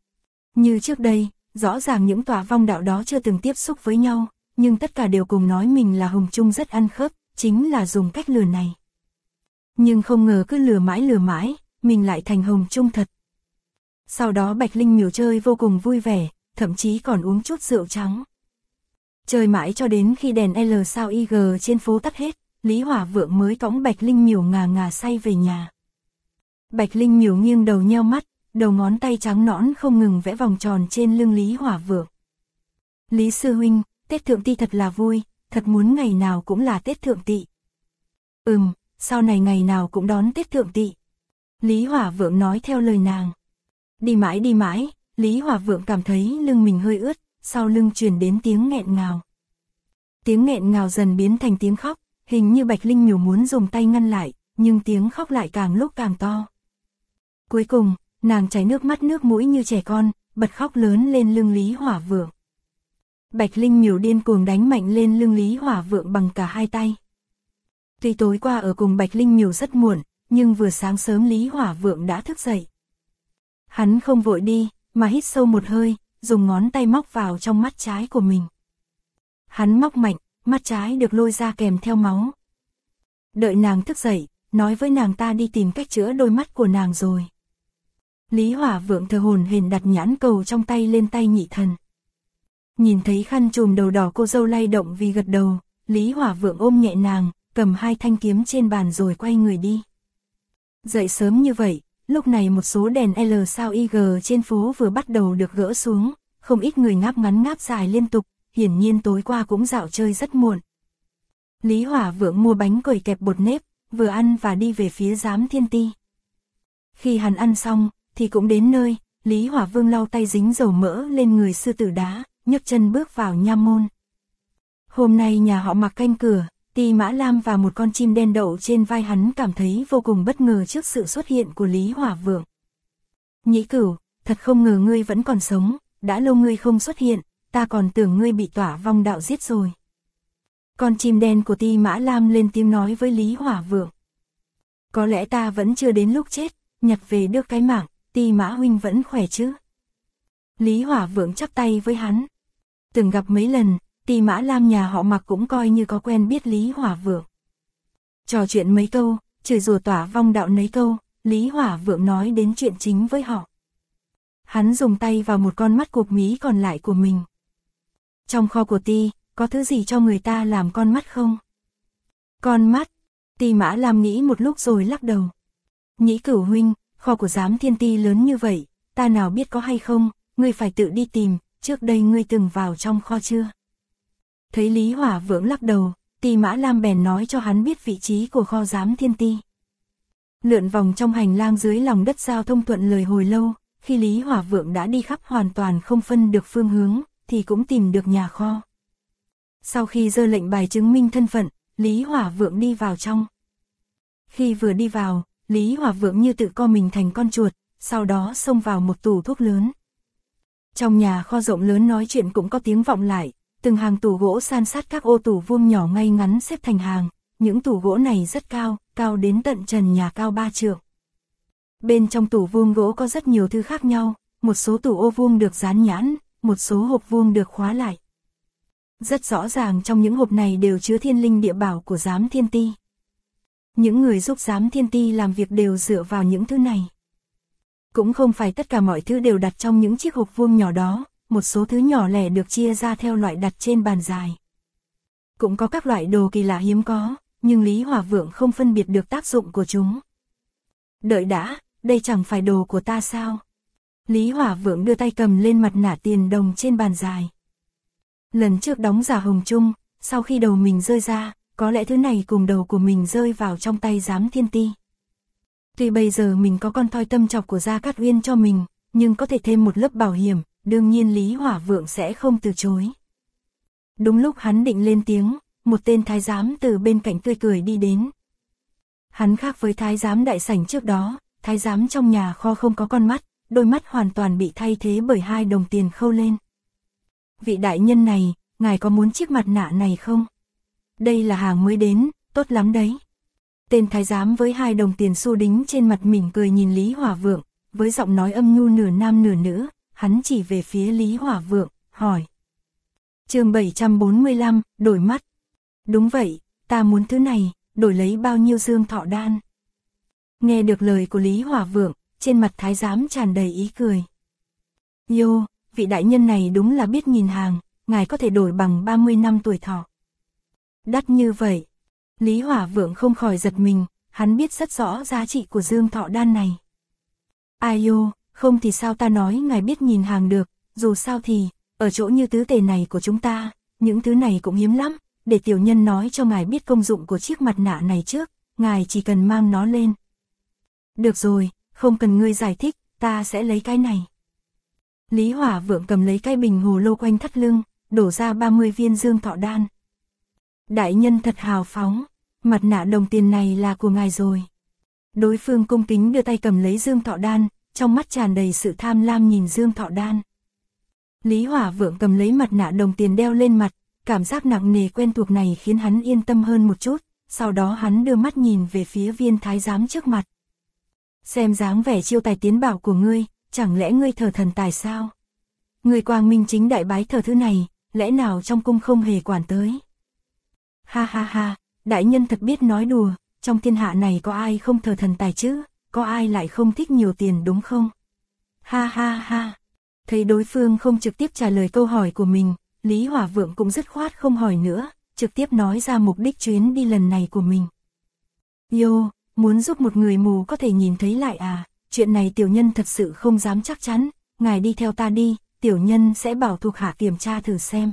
Như trước đây, rõ ràng những tỏa vong đạo đó chưa từng tiếp xúc với nhau, nhưng tất cả đều cùng nói mình là Hồng Trung rất ăn khớp, chính là dùng cách lừa này. Nhưng không ngờ cứ lừa mãi, mình lại thành Hồng Trung thật. Sau đó Bạch Linh Miểu chơi vô cùng vui vẻ, thậm chí còn uống chút rượu trắng. Chơi mãi cho đến khi đèn L sao IG trên phố tắt hết, Lý Hỏa Vượng mới cõng Bạch Linh Miểu ngà ngà say về nhà. Bạch Linh Miểu nghiêng đầu nheo mắt, đầu ngón tay trắng nõn không ngừng vẽ vòng tròn trên lưng Lý Hỏa Vượng. Lý sư huynh, Tết Thượng Tỵ thật là vui, thật muốn ngày nào cũng là Tết Thượng Tỵ. Sau này ngày nào cũng đón Tết Thượng Tỵ. Lý Hỏa Vượng nói theo lời nàng. Đi mãi, Lý Hỏa Vượng cảm thấy lưng mình hơi ướt, sau lưng truyền đến tiếng nghẹn ngào. Tiếng nghẹn ngào dần biến thành tiếng khóc, hình như Bạch Linh Miểu muốn dùng tay ngăn lại, nhưng tiếng khóc lại càng lúc càng to. Cuối cùng, nàng chảy nước mắt nước mũi như trẻ con, bật khóc lớn lên lưng Lý Hỏa Vượng. Bạch Linh Miểu điên cuồng đánh mạnh lên lưng Lý Hỏa Vượng bằng cả hai tay. Tuy tối qua ở cùng Bạch Linh Miểu rất muộn, nhưng vừa sáng sớm Lý Hỏa Vượng đã thức dậy. Hắn không vội đi, mà hít sâu một hơi, dùng ngón tay móc vào trong mắt trái của mình. Hắn móc mạnh, mắt trái được lôi ra kèm theo máu. Đợi nàng thức dậy, nói với nàng ta đi tìm cách chữa đôi mắt của nàng rồi. Lý Hỏa Vượng thờ hổn hển đặt nhãn cầu trong tay lên tay nhị thần. Nhìn thấy khăn trùm đầu đỏ cô dâu lay động vì gật đầu, Lý Hỏa Vượng ôm nhẹ nàng, cầm hai thanh kiếm trên bàn rồi quay người đi. Dậy sớm như vậy, lúc này một số đèn L sao IG trên phố vừa bắt đầu được gỡ xuống, không ít người ngáp ngắn ngáp dài liên tục, hiển nhiên tối qua cũng dạo chơi rất muộn. Lý Hỏa Vượng mua bánh quẩy kẹp bột nếp, vừa ăn và đi về phía Giám Thiên Ti. Khi hắn ăn xong, thì cũng đến nơi, Lý Hỏa Vương lau tay dính dầu mỡ lên người sư tử đá, nhấc chân bước vào nha môn. Hôm nay nhà họ Mặc canh cửa, Ti Mã Lam và một con chim đen đậu trên vai hắn cảm thấy vô cùng bất ngờ trước sự xuất hiện của Lý Hỏa Vượng. Nhĩ Cửu, thật không ngờ ngươi vẫn còn sống, đã lâu ngươi không xuất hiện, ta còn tưởng ngươi bị tỏa vong đạo giết rồi. Con chim đen của Ti Mã Lam lên tiếng nói với Lý Hỏa Vượng. Có lẽ ta vẫn chưa đến lúc chết, nhặt về được cái mạng, Ti Mã huynh vẫn khỏe chứ? Lý Hỏa Vượng chắp tay với hắn. Từng gặp mấy lần, Ti Mã Lam nhà họ Mạc cũng coi như có quen biết Lý Hỏa Vượng. Trò chuyện mấy câu, chửi rủa tỏa vong đạo mấy câu, Lý Hỏa Vượng nói đến chuyện chính với họ. Hắn dùng tay vào một con mắt cụp mí còn lại của mình. Trong kho của Ti, có thứ gì cho người ta làm con mắt không? Con mắt? Ti Mã Lam nghĩ một lúc rồi lắc đầu. Nhĩ Cửu huynh, kho của Giám Thiên Ti lớn như vậy, ta nào biết có hay không, ngươi phải tự đi tìm, trước đây ngươi từng vào trong kho chưa? Thấy Lý Hỏa Vượng lắc đầu, Ti Mã Lam bèn nói cho hắn biết vị trí của kho Giám Thiên Ti. Lượn vòng trong hành lang dưới lòng đất giao thông thuận lời hồi lâu, khi Lý Hỏa Vượng đã đi khắp hoàn toàn không phân được phương hướng, thì cũng tìm được nhà kho. Sau khi giơ lệnh bài chứng minh thân phận, Lý Hỏa Vượng đi vào trong. Khi vừa đi vào, Lý Hỏa Vượng như tự co mình thành con chuột, sau đó xông vào một tủ thuốc lớn. Trong nhà kho rộng lớn nói chuyện cũng có tiếng vọng lại, từng hàng tủ gỗ san sát các ô tủ vuông nhỏ ngay ngắn xếp thành hàng, những tủ gỗ này rất cao, cao đến tận trần nhà cao 3 trượng. Bên trong tủ vuông gỗ có rất nhiều thứ khác nhau, một số tủ ô vuông được dán nhãn, một số hộp vuông được khóa lại. Rất rõ ràng trong những hộp này đều chứa thiên linh địa bảo của Giám Thiên Ti. Những người giúp Giám Thiên Ti làm việc đều dựa vào những thứ này. Cũng không phải tất cả mọi thứ đều đặt trong những chiếc hộp vuông nhỏ đó, một số thứ nhỏ lẻ được chia ra theo loại đặt trên bàn dài. Cũng có các loại đồ kỳ lạ hiếm có, nhưng Lý Hỏa Vượng không phân biệt được tác dụng của chúng. Đợi đã, đây chẳng phải đồ của ta sao? Lý Hỏa Vượng đưa tay cầm lên mặt nạ tiền đồng trên bàn dài. Lần trước đóng giả hồng chung, sau khi đầu mình rơi ra, có lẽ thứ này cùng đầu của mình rơi vào trong tay Giám Thiên Ti. Tuy bây giờ mình có con thoi tâm trọc của Gia Cát Uyên cho mình, nhưng có thể thêm một lớp bảo hiểm, đương nhiên Lý Hỏa Vượng sẽ không từ chối. Đúng lúc hắn định lên tiếng, một tên thái giám từ bên cạnh tươi cười đi đến. Hắn khác với thái giám đại sảnh trước đó, thái giám trong nhà kho không có con mắt, đôi mắt hoàn toàn bị thay thế bởi 2 đồng tiền khâu lên. Vị đại nhân này, ngài có muốn chiếc mặt nạ này không? Đây là hàng mới đến, tốt lắm đấy. Tên thái giám với 2 đồng tiền xu đính trên mặt mỉm cười nhìn Lý Hỏa Vượng, với giọng nói âm nhu nửa nam nửa nữ, hắn chỉ về phía Lý Hỏa Vượng, hỏi. Chương 745, đổi mắt. Đúng vậy, ta muốn thứ này, đổi lấy bao nhiêu dương thọ đan? Nghe được lời của Lý Hỏa Vượng, trên mặt thái giám tràn đầy ý cười. Yo, vị đại nhân này đúng là biết nhìn hàng, ngài có thể đổi bằng 30 năm tuổi thọ. Đắt như vậy. Lý Hỏa Vượng không khỏi giật mình, hắn biết rất rõ giá trị của dương thọ đan này. Ai yo, không thì sao ta nói ngài biết nhìn hàng được, dù sao thì, ở chỗ như tứ tề này của chúng ta, những thứ này cũng hiếm lắm, để tiểu nhân nói cho ngài biết công dụng của chiếc mặt nạ này trước, ngài chỉ cần mang nó lên. Được rồi, không cần ngươi giải thích, ta sẽ lấy cái này. Lý Hỏa Vượng cầm lấy cái bình hồ lô quanh thắt lưng, đổ ra 30 viên dương thọ đan. Đại nhân thật hào phóng, mặt nạ đồng tiền này là của ngài rồi. Đối phương cung kính đưa tay cầm lấy dương thọ đan, trong mắt tràn đầy sự tham lam nhìn dương thọ đan. Lý Hỏa Vượng cầm lấy mặt nạ đồng tiền đeo lên mặt, cảm giác nặng nề quen thuộc này khiến hắn yên tâm hơn một chút, sau đó hắn đưa mắt nhìn về phía viên thái giám trước mặt. Xem dáng vẻ chiêu tài tiến bảo của ngươi, chẳng lẽ ngươi thờ thần tài sao? Ngươi quang minh chính đại bái thờ thứ này, lẽ nào trong cung không hề quản tới? Ha ha ha, đại nhân thật biết nói đùa, trong thiên hạ này có ai không thờ thần tài chứ, có ai lại không thích nhiều tiền đúng không? Ha ha ha, thấy đối phương không trực tiếp trả lời câu hỏi của mình, Lý Hỏa Vượng cũng dứt khoát không hỏi nữa, trực tiếp nói ra mục đích chuyến đi lần này của mình. Yo, muốn giúp một người mù có thể nhìn thấy lại à, chuyện này tiểu nhân thật sự không dám chắc chắn, ngài đi theo ta đi, tiểu nhân sẽ bảo thuộc hạ kiểm tra thử xem.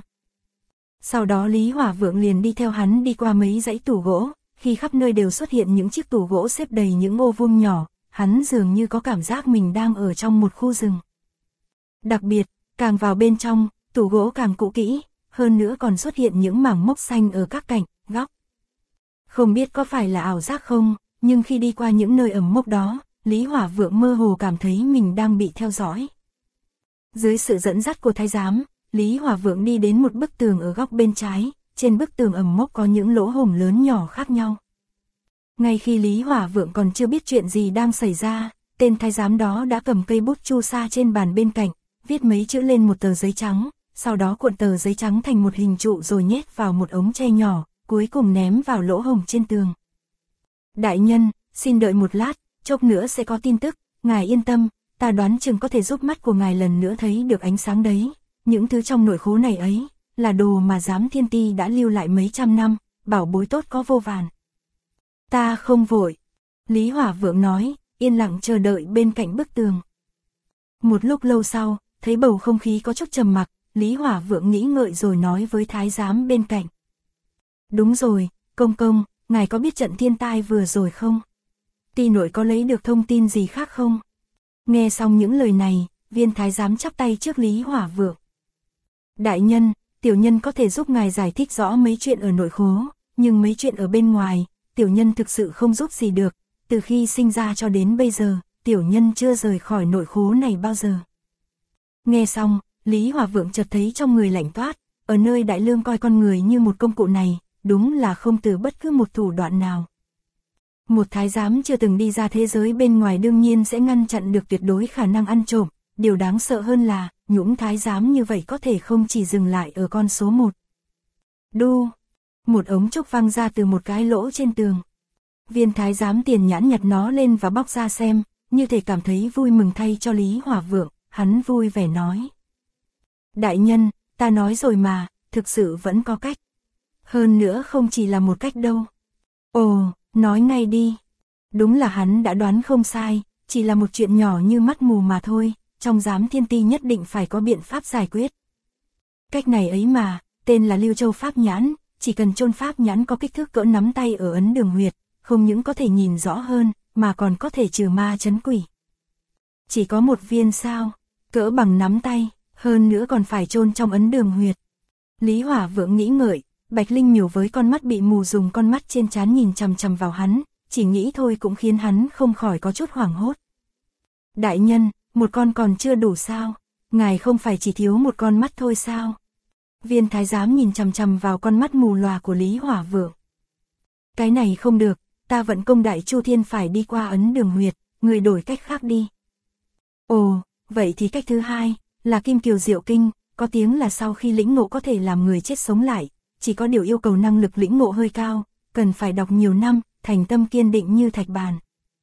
Sau đó Lý Hỏa Vượng liền đi theo hắn đi qua mấy dãy tủ gỗ, khi khắp nơi đều xuất hiện những chiếc tủ gỗ xếp đầy những ô vuông nhỏ, hắn dường như có cảm giác mình đang ở trong một khu rừng. Đặc biệt, càng vào bên trong, tủ gỗ càng cũ kỹ, hơn nữa còn xuất hiện những mảng mốc xanh ở các cạnh, góc. Không biết có phải là ảo giác không, nhưng khi đi qua những nơi ẩm mốc đó, Lý Hỏa Vượng mơ hồ cảm thấy mình đang bị theo dõi. Dưới sự dẫn dắt của thái giám, Lý Hỏa Vượng đi đến một bức tường ở góc bên trái, trên bức tường ẩm mốc có những lỗ hổng lớn nhỏ khác nhau. Ngay khi Lý Hỏa Vượng còn chưa biết chuyện gì đang xảy ra, tên thái giám đó đã cầm cây bút chu sa trên bàn bên cạnh, viết mấy chữ lên một tờ giấy trắng, sau đó cuộn tờ giấy trắng thành một hình trụ rồi nhét vào một ống tre nhỏ, cuối cùng ném vào lỗ hổng trên tường. Đại nhân, xin đợi một lát, chốc nữa sẽ có tin tức, ngài yên tâm, ta đoán chừng có thể giúp mắt của ngài lần nữa thấy được ánh sáng đấy. Những thứ trong nội khố này ấy, là đồ mà giám thiên ti đã lưu lại mấy trăm năm, bảo bối tốt có vô vàn. Ta không vội. Lý Hỏa Vượng nói, yên lặng chờ đợi bên cạnh bức tường. Một lúc lâu sau, thấy bầu không khí có chút trầm mặc, Lý Hỏa Vượng nghĩ ngợi rồi nói với thái giám bên cạnh. Đúng rồi, công công, ngài có biết trận thiên tai vừa rồi không? Ti nội có lấy được thông tin gì khác không? Nghe xong những lời này, viên thái giám chắp tay trước Lý Hỏa Vượng. Đại nhân, tiểu nhân có thể giúp ngài giải thích rõ mấy chuyện ở nội khố, nhưng mấy chuyện ở bên ngoài, tiểu nhân thực sự không giúp gì được, từ khi sinh ra cho đến bây giờ, tiểu nhân chưa rời khỏi nội khố này bao giờ. Nghe xong, Lý Hỏa Vượng chợt thấy trong người lạnh toát, ở nơi đại lương coi con người như một công cụ này, đúng là không từ bất cứ một thủ đoạn nào. Một thái giám chưa từng đi ra thế giới bên ngoài đương nhiên sẽ ngăn chặn được tuyệt đối khả năng ăn trộm, điều đáng sợ hơn là, những thái giám như vậy có thể không chỉ dừng lại ở con số 1. Đu! Một ống trúc văng ra từ một cái lỗ trên tường. Viên thái giám tiền nhãn nhặt nó lên và bóc ra xem, như thể cảm thấy vui mừng thay cho Lý Hỏa Vượng, hắn vui vẻ nói. Đại nhân, ta nói rồi mà, thực sự vẫn có cách. Hơn nữa không chỉ là một cách đâu. Ồ, nói ngay đi. Đúng là hắn đã đoán không sai, chỉ là một chuyện nhỏ như mắt mù mà thôi, trong giám thiên ti nhất định phải có biện pháp giải quyết. Cách này ấy mà, tên là Lưu Châu Pháp Nhãn, chỉ cần chôn pháp nhãn có kích thước cỡ nắm tay ở ấn đường huyệt, không những có thể nhìn rõ hơn, mà còn có thể trừ ma trấn quỷ. Chỉ có một viên sao, cỡ bằng nắm tay, hơn nữa còn phải chôn trong ấn đường huyệt. Lý Hỏa Vượng nghĩ ngợi, Bạch Linh Miểu với con mắt bị mù dùng con mắt trên trán nhìn chằm chằm vào hắn, chỉ nghĩ thôi cũng khiến hắn không khỏi có chút hoảng hốt. Đại nhân, một con còn chưa đủ sao? Ngài không phải chỉ thiếu một con mắt thôi sao? Viên thái giám nhìn chằm chằm vào con mắt mù lòa của Lý Hỏa Vượng. Cái này không được, ta vận công đại chu thiên phải đi qua ấn đường huyệt, người đổi cách khác đi. Ồ, vậy thì cách thứ hai, là Kim Kiều Diệu Kinh, có tiếng là sau khi lĩnh ngộ có thể làm người chết sống lại, chỉ có điều yêu cầu năng lực lĩnh ngộ hơi cao, cần phải đọc nhiều năm, thành tâm kiên định như thạch bàn.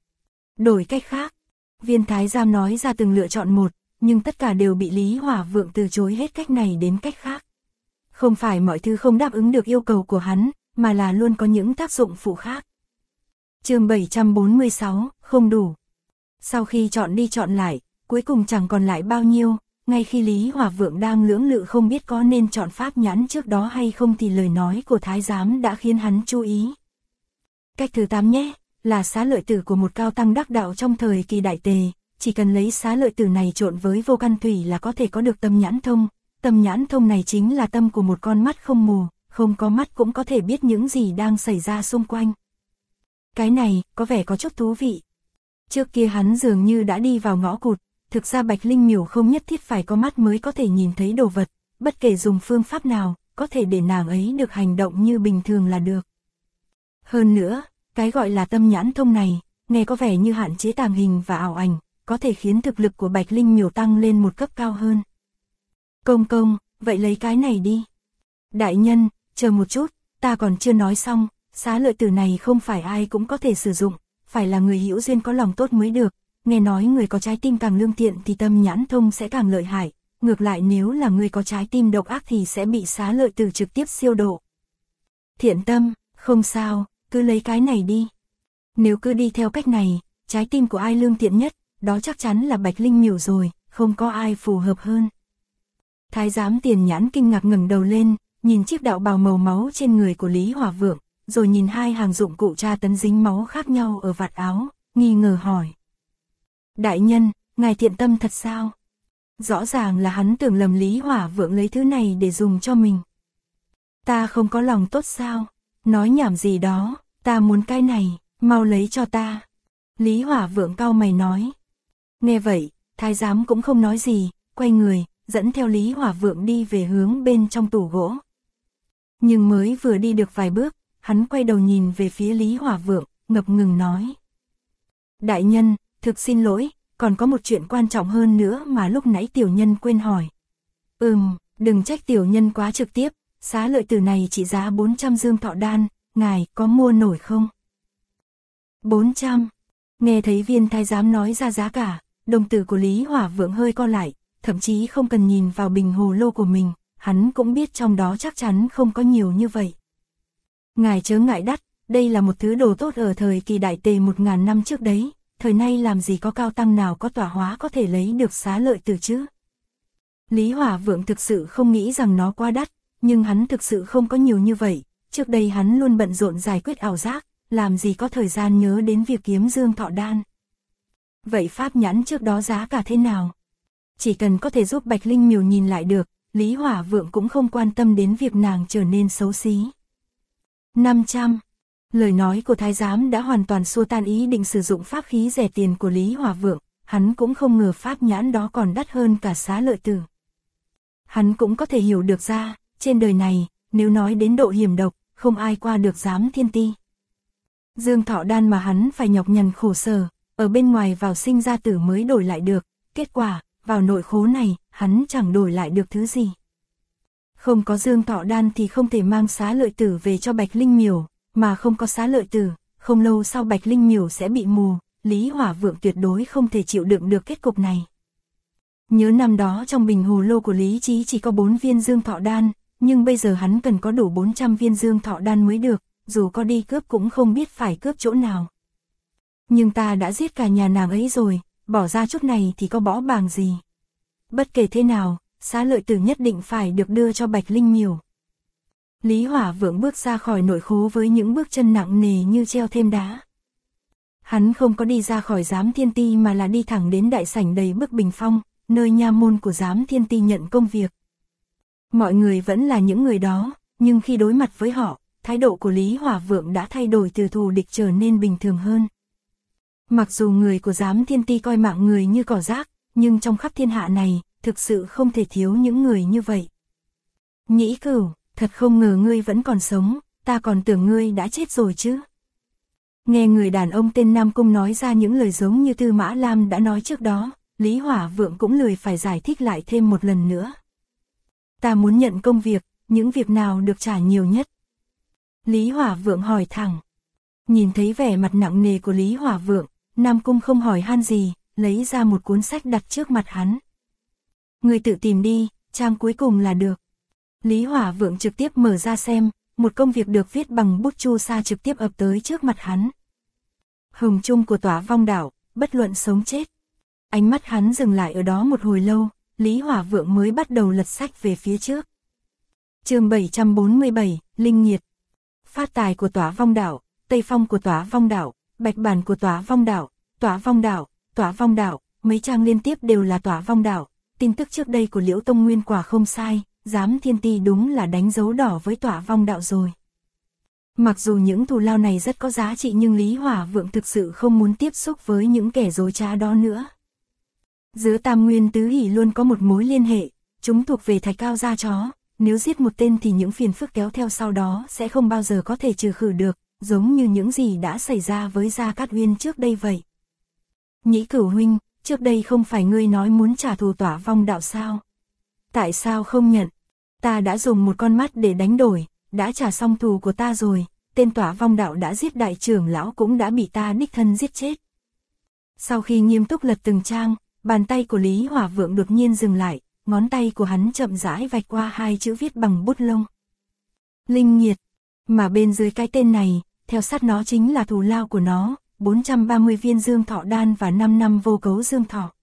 Đổi cách khác, viên thái giám nói ra từng lựa chọn một, nhưng tất cả đều bị Lý Hỏa Vượng từ chối hết cách này đến cách khác. Không phải mọi thứ không đáp ứng được yêu cầu của hắn, mà là luôn có những tác dụng phụ khác. Chương 746, không đủ. Sau khi chọn đi chọn lại, cuối cùng chẳng còn lại bao nhiêu, ngay khi Lý Hỏa Vượng đang lưỡng lự không biết có nên chọn pháp nhãn trước đó hay không thì lời nói của thái giám đã khiến hắn chú ý. Cách thứ 8 nhé, là xá lợi tử của một cao tăng đắc đạo trong thời kỳ đại tề, chỉ cần lấy xá lợi tử này trộn với vô căn thủy là có thể có được tâm nhãn thông. Tâm nhãn thông này chính là tâm của một con mắt không mù, không có mắt cũng có thể biết những gì đang xảy ra xung quanh. Cái này, có vẻ có chút thú vị. Trước kia hắn dường như đã đi vào ngõ cụt, thực ra Bạch Linh Miểu không nhất thiết phải có mắt mới có thể nhìn thấy đồ vật, bất kể dùng phương pháp nào, có thể để nàng ấy được hành động như bình thường là được. Hơn nữa, cái gọi là tâm nhãn thông này, nghe có vẻ như hạn chế tàng hình và ảo ảnh, có thể khiến thực lực của Bạch Linh Miểu tăng lên một cấp cao hơn. Công công, vậy lấy cái này đi. Đại nhân, chờ một chút, ta còn chưa nói xong, xá lợi tử này không phải ai cũng có thể sử dụng, phải là người hữu duyên có lòng tốt mới được, nghe nói người có trái tim càng lương thiện thì tâm nhãn thông sẽ càng lợi hại, ngược lại nếu là người có trái tim độc ác thì sẽ bị xá lợi tử trực tiếp siêu độ. Thiện tâm, không sao, cứ lấy cái này đi. Nếu cứ đi theo cách này, trái tim của ai lương thiện nhất, đó chắc chắn là Bạch Linh Miểu rồi, không có ai phù hợp hơn. Thái giám tiền nhãn kinh ngạc ngẩng đầu lên, nhìn chiếc đạo bào màu máu trên người của Lý Hỏa Vượng, rồi nhìn hai hàng dụng cụ tra tấn dính máu khác nhau ở vạt áo, nghi ngờ hỏi. Đại nhân, ngài thiện tâm thật sao? Rõ ràng là hắn tưởng lầm Lý Hỏa Vượng lấy thứ này để dùng cho mình. Ta không có lòng tốt sao? Nói nhảm gì đó, ta muốn cái này, mau lấy cho ta. Lý Hỏa Vượng cau mày nói. Nghe vậy, thái giám cũng không nói gì, quay người, dẫn theo Lý Hỏa Vượng đi về hướng bên trong tủ gỗ. Nhưng mới vừa đi được vài bước, hắn quay đầu nhìn về phía Lý Hỏa Vượng, ngập ngừng nói. Đại nhân, thực xin lỗi, còn có một chuyện quan trọng hơn nữa mà lúc nãy tiểu nhân quên hỏi. Đừng trách tiểu nhân quá trực tiếp, xá lợi tử này trị giá 400 dương thọ đan, ngài có mua nổi không? 400. Nghe thấy viên thái giám nói ra giá cả, đồng tử của Lý Hỏa Vượng hơi co lại, thậm chí không cần nhìn vào bình hồ lô của mình, hắn cũng biết trong đó chắc chắn không có nhiều như vậy. Ngài chớ ngại đắt, đây là một thứ đồ tốt ở thời kỳ đại tề 1000 năm trước đấy, thời nay làm gì có cao tăng nào có tọa hóa có thể lấy được xá lợi tử chứ. Lý Hỏa Vượng thực sự không nghĩ rằng nó quá đắt, nhưng hắn thực sự không có nhiều như vậy, trước đây hắn luôn bận rộn giải quyết ảo giác, làm gì có thời gian nhớ đến việc kiếm dương thọ đan. Vậy pháp nhãn trước đó giá cả thế nào? Chỉ cần có thể giúp Bạch Linh Miều nhìn lại được, Lý Hỏa Vượng cũng không quan tâm đến việc nàng trở nên xấu xí. 500. Lời nói của thái giám đã hoàn toàn xua tan ý định sử dụng pháp khí rẻ tiền của Lý Hỏa Vượng, hắn cũng không ngờ pháp nhãn đó còn đắt hơn cả xá lợi tử. Hắn cũng có thể hiểu được ra, trên đời này, nếu nói đến độ hiểm độc, không ai qua được Giám Thiên Ti. Dương thọ đan mà hắn phải nhọc nhằn khổ sở, ở bên ngoài vào sinh ra tử mới đổi lại được, kết quả, vào nội khố này, hắn chẳng đổi lại được thứ gì. Không có dương thọ đan thì không thể mang xá lợi tử về cho Bạch Linh Miểu, mà không có xá lợi tử, không lâu sau Bạch Linh Miểu sẽ bị mù, Lý Hỏa Vượng tuyệt đối không thể chịu đựng được kết cục này. Nhớ năm đó trong bình hồ lô của Lý Chí chỉ có 4 viên dương thọ đan, nhưng bây giờ hắn cần có đủ 400 viên dương thọ đan mới được, dù có đi cướp cũng không biết phải cướp chỗ nào. Nhưng ta đã giết cả nhà nàng ấy rồi, bỏ ra chút này thì có bỏ bàng gì. Bất kể thế nào, xá lợi tử nhất định phải được đưa cho Bạch Linh Miểu. Lý Hỏa Vượng bước ra khỏi nội khố với những bước chân nặng nề như treo thêm đá. Hắn không có đi ra khỏi Giám Thiên Ti mà là đi thẳng đến đại sảnh đầy bức bình phong, nơi nha môn của Giám Thiên Ti nhận công việc. Mọi người vẫn là những người đó, nhưng khi đối mặt với họ, thái độ của Lý Hỏa Vượng đã thay đổi từ thù địch trở nên bình thường hơn. Mặc dù người của Giám Thiên Ti coi mạng người như cỏ rác, nhưng trong khắp thiên hạ này, thực sự không thể thiếu những người như vậy. Nhĩ Cửu, thật không ngờ ngươi vẫn còn sống, ta còn tưởng ngươi đã chết rồi chứ. Nghe người đàn ông tên Nam Cung nói ra những lời giống như Tư Mã Lam đã nói trước đó, Lý Hỏa Vượng cũng lười phải giải thích lại thêm một lần nữa. Ta muốn nhận công việc, những việc nào được trả nhiều nhất? Lý Hỏa Vượng hỏi thẳng. Nhìn thấy vẻ mặt nặng nề của Lý Hỏa Vượng, Nam Cung không hỏi han gì, lấy ra một cuốn sách đặt trước mặt hắn. Ngươi tự tìm đi, trang cuối cùng là được. Lý Hỏa Vượng trực tiếp mở ra xem, một công việc được viết bằng bút chu sa trực tiếp ập tới trước mặt hắn. Hồng chung của Tỏa Vong Đảo, bất luận sống chết. Ánh mắt hắn dừng lại ở đó một hồi lâu, Lý Hỏa Vượng mới bắt đầu lật sách về phía trước. Chương 747, Linh Nhiệt. Phát tài của Tỏa Vong Đảo, Tây Phong của Tỏa Vong Đảo, Bạch Bản của Tỏa Vong Đảo, Tỏa Vong Đảo, Tỏa Vong Đảo, mấy trang liên tiếp đều là Tỏa Vong Đảo. Tin tức trước đây của Liễu Tông Nguyên quả không sai, Giám Thiên Ti đúng là đánh dấu đỏ với Tỏa Vong Đạo rồi. Mặc dù những thù lao này rất có giá trị nhưng Lý Hỏa Vượng thực sự không muốn tiếp xúc với những kẻ dối trá đó nữa. Giữa Tam Nguyên Tứ Hỷ luôn có một mối liên hệ, chúng thuộc về Thạch Cao gia chó, nếu giết một tên thì những phiền phức kéo theo sau đó sẽ không bao giờ có thể trừ khử được, giống như những gì đã xảy ra với Gia Cát Uyên trước đây vậy. Nhĩ Cửu huynh, trước đây không phải ngươi nói muốn trả thù Tỏa Vong Đạo sao? Tại sao không nhận? Ta đã dùng một con mắt để đánh đổi, đã trả xong thù của ta rồi, tên Tỏa Vong Đạo đã giết đại trưởng lão cũng đã bị ta đích thân giết chết. Sau khi nghiêm túc lật từng trang, bàn tay của Lý Hỏa Vượng đột nhiên dừng lại, ngón tay của hắn chậm rãi vạch qua hai chữ viết bằng bút lông. Linh Nhiệt, mà bên dưới cái tên này, theo sát nó chính là thù lao của nó, 430 viên dương thọ đan và 5 năm vô cấu dương thọ.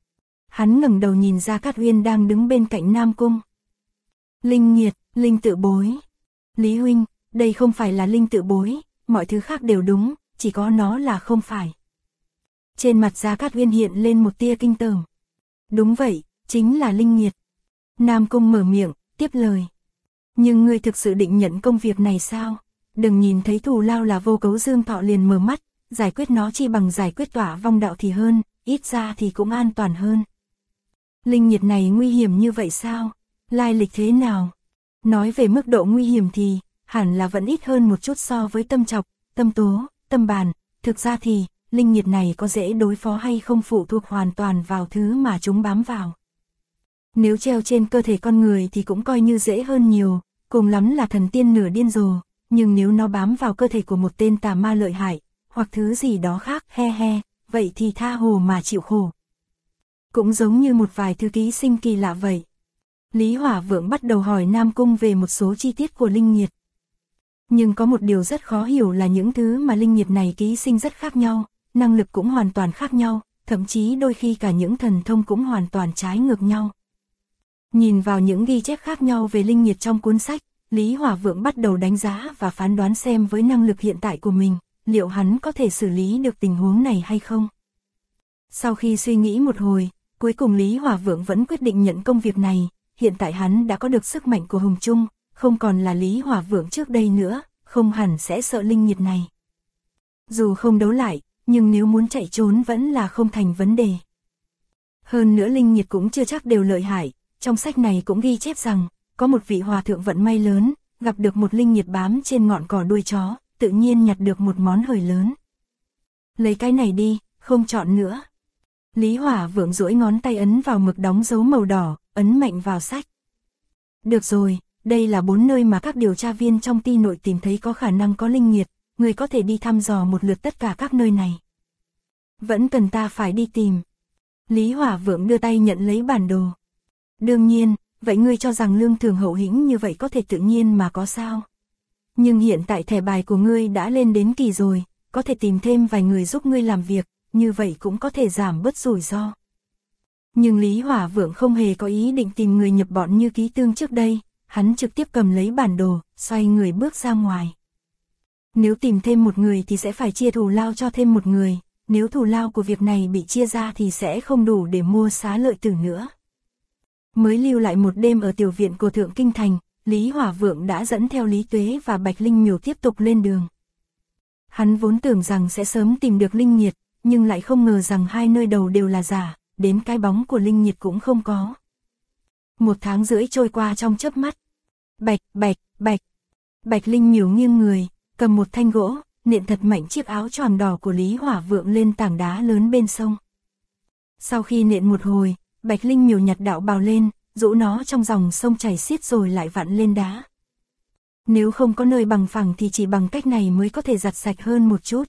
Hắn ngẩng đầu nhìn Gia Cát Uyên đang đứng bên cạnh Nam Cung. Linh Nhiệt, linh tự bối. Lý huynh, đây không phải là linh tự bối, mọi thứ khác đều đúng, chỉ có nó là không phải. Trên mặt Gia Cát Uyên hiện lên một tia kinh tởm. Đúng vậy, chính là Linh Nhiệt. Nam Cung mở miệng, tiếp lời. Nhưng ngươi thực sự định nhận công việc này sao? Đừng nhìn thấy thù lao là vô cấu dương thọ liền mở mắt, giải quyết nó chi bằng giải quyết Tỏa Vong Đạo thì hơn, ít ra thì cũng an toàn hơn. Linh Nhiệt này nguy hiểm như vậy sao? Lai lịch thế nào? Nói về mức độ nguy hiểm thì, hẳn là vẫn ít hơn một chút so với tâm trọc, tâm tố, tâm bàn. Thực ra thì, linh nhiệt này có dễ đối phó hay không phụ thuộc hoàn toàn vào thứ mà chúng bám vào. Nếu treo trên cơ thể con người thì cũng coi như dễ hơn nhiều, cùng lắm là thần tiên nửa điên rồ, nhưng nếu nó bám vào cơ thể của một tên tà ma lợi hại, hoặc thứ gì đó khác, vậy thì tha hồ mà chịu khổ. Cũng giống như một vài thứ ký sinh kỳ lạ vậy. Lý Hỏa Vượng bắt đầu hỏi Nam Cung về một số chi tiết của linh nhiệt. Nhưng có một điều rất khó hiểu là những thứ mà linh nhiệt này ký sinh rất khác nhau, năng lực cũng hoàn toàn khác nhau, thậm chí đôi khi cả những thần thông cũng hoàn toàn trái ngược nhau. Nhìn vào những ghi chép khác nhau về linh nhiệt trong cuốn sách, Lý Hỏa Vượng bắt đầu đánh giá và phán đoán xem với năng lực hiện tại của mình, liệu hắn có thể xử lý được tình huống này hay không. Sau khi suy nghĩ một hồi, cuối cùng Lý Hỏa Vượng vẫn quyết định nhận công việc này. Hiện tại hắn đã có được sức mạnh của Hồng Trung, không còn là Lý Hỏa Vượng trước đây nữa, không hẳn sẽ sợ linh nhiệt này. Dù không đấu lại, nhưng nếu muốn chạy trốn vẫn là không thành vấn đề. Hơn nữa linh nhiệt cũng chưa chắc đều lợi hại, trong sách này cũng ghi chép rằng, có một vị hòa thượng vận may lớn, gặp được một linh nhiệt bám trên ngọn cỏ đuôi chó, tự nhiên nhặt được một món hời lớn. Lấy cái này đi, không chọn nữa. Lý Hỏa Vượng duỗi ngón tay ấn vào mực đóng dấu màu đỏ, ấn mạnh vào sách. Được rồi, đây là 4 nơi mà các điều tra viên trong ti nội tìm thấy có khả năng có linh nhiệt, người có thể đi thăm dò một lượt tất cả các nơi này. Vẫn cần ta phải đi tìm. Lý Hỏa Vượng đưa tay nhận lấy bản đồ. Đương nhiên, vậy ngươi cho rằng lương thường hậu hĩnh như vậy có thể tự nhiên mà có sao? Nhưng hiện tại thẻ bài của ngươi đã lên đến kỳ rồi, có thể tìm thêm vài người giúp ngươi làm việc, như vậy cũng có thể giảm bớt rủi ro. Nhưng Lý Hỏa Vượng không hề có ý định tìm người nhập bọn như Ký Tương trước đây, hắn trực tiếp cầm lấy bản đồ, xoay người bước ra ngoài. Nếu tìm thêm một người thì sẽ phải chia thù lao cho thêm một người, nếu thù lao của việc này bị chia ra thì sẽ không đủ để mua xá lợi tử nữa. Mới lưu lại một đêm ở tiểu viện của Thượng Kinh Thành, Lý Hỏa Vượng đã dẫn theo Lý Tuế và Bạch Linh Miểu tiếp tục lên đường. Hắn vốn tưởng rằng sẽ sớm tìm được linh nhiệt, nhưng lại không ngờ rằng hai nơi đầu đều là giả, đến cái bóng của linh nhiệt cũng không có. 1 tháng rưỡi trôi qua trong chớp mắt. Bạch Linh Miểu nghiêng người, cầm một thanh gỗ, nện thật mạnh chiếc áo choàng đỏ của Lý Hỏa Vượng lên tảng đá lớn bên sông. Sau khi nện một hồi, Bạch Linh Miểu nhặt đạo bào lên, rũ nó trong dòng sông chảy xiết rồi lại vặn lên đá. Nếu không có nơi bằng phẳng thì chỉ bằng cách này mới có thể giặt sạch hơn một chút.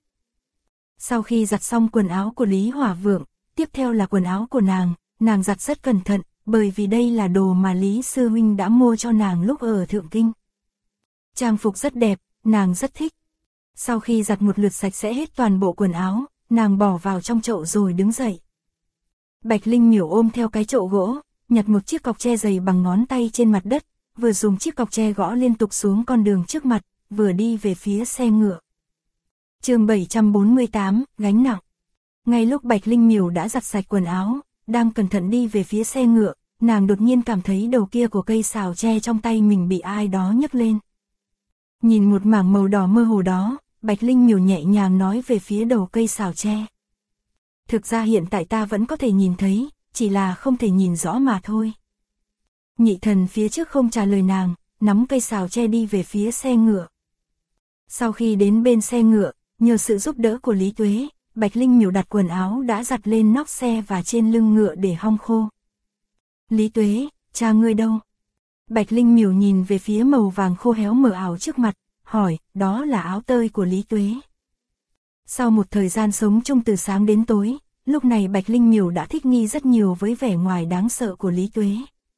Sau khi giặt xong quần áo của Lý Hỏa Vượng, tiếp theo là quần áo của nàng giặt rất cẩn thận, bởi vì đây là đồ mà Lý Sư Huynh đã mua cho nàng lúc ở Thượng Kinh. Trang phục rất đẹp, nàng rất thích. Sau khi giặt một lượt sạch sẽ hết toàn bộ quần áo, nàng bỏ vào trong chậu rồi đứng dậy. Bạch Linh Miểu ôm theo cái chậu gỗ, nhặt một chiếc cọc tre dày bằng ngón tay trên mặt đất, vừa dùng chiếc cọc tre gõ liên tục xuống con đường trước mặt, vừa đi về phía xe ngựa. Chương 748, gánh nặng. Ngay lúc Bạch Linh Miểu đã giặt sạch quần áo, đang cẩn thận đi về phía xe ngựa, nàng đột nhiên cảm thấy đầu kia của cây sào tre trong tay mình bị ai đó nhấc lên. Nhìn một mảng màu đỏ mơ hồ đó, Bạch Linh Miểu nhẹ nhàng nói về phía đầu cây sào tre. Thực ra hiện tại ta vẫn có thể nhìn thấy, chỉ là không thể nhìn rõ mà thôi. Nhị Thần phía trước không trả lời nàng, nắm cây sào tre đi về phía xe ngựa. Sau khi đến bên xe ngựa, nhờ sự giúp đỡ của Lý Tuế, Bạch Linh Miểu đặt quần áo đã giặt lên nóc xe và trên lưng ngựa để hong khô. Lý Tuế, cha ngươi đâu? Bạch Linh Miểu nhìn về phía màu vàng khô héo mờ ảo trước mặt, hỏi, đó là áo tơi của Lý Tuế. Sau một thời gian sống chung từ sáng đến tối, lúc này Bạch Linh Miểu đã thích nghi rất nhiều với vẻ ngoài đáng sợ của Lý Tuế.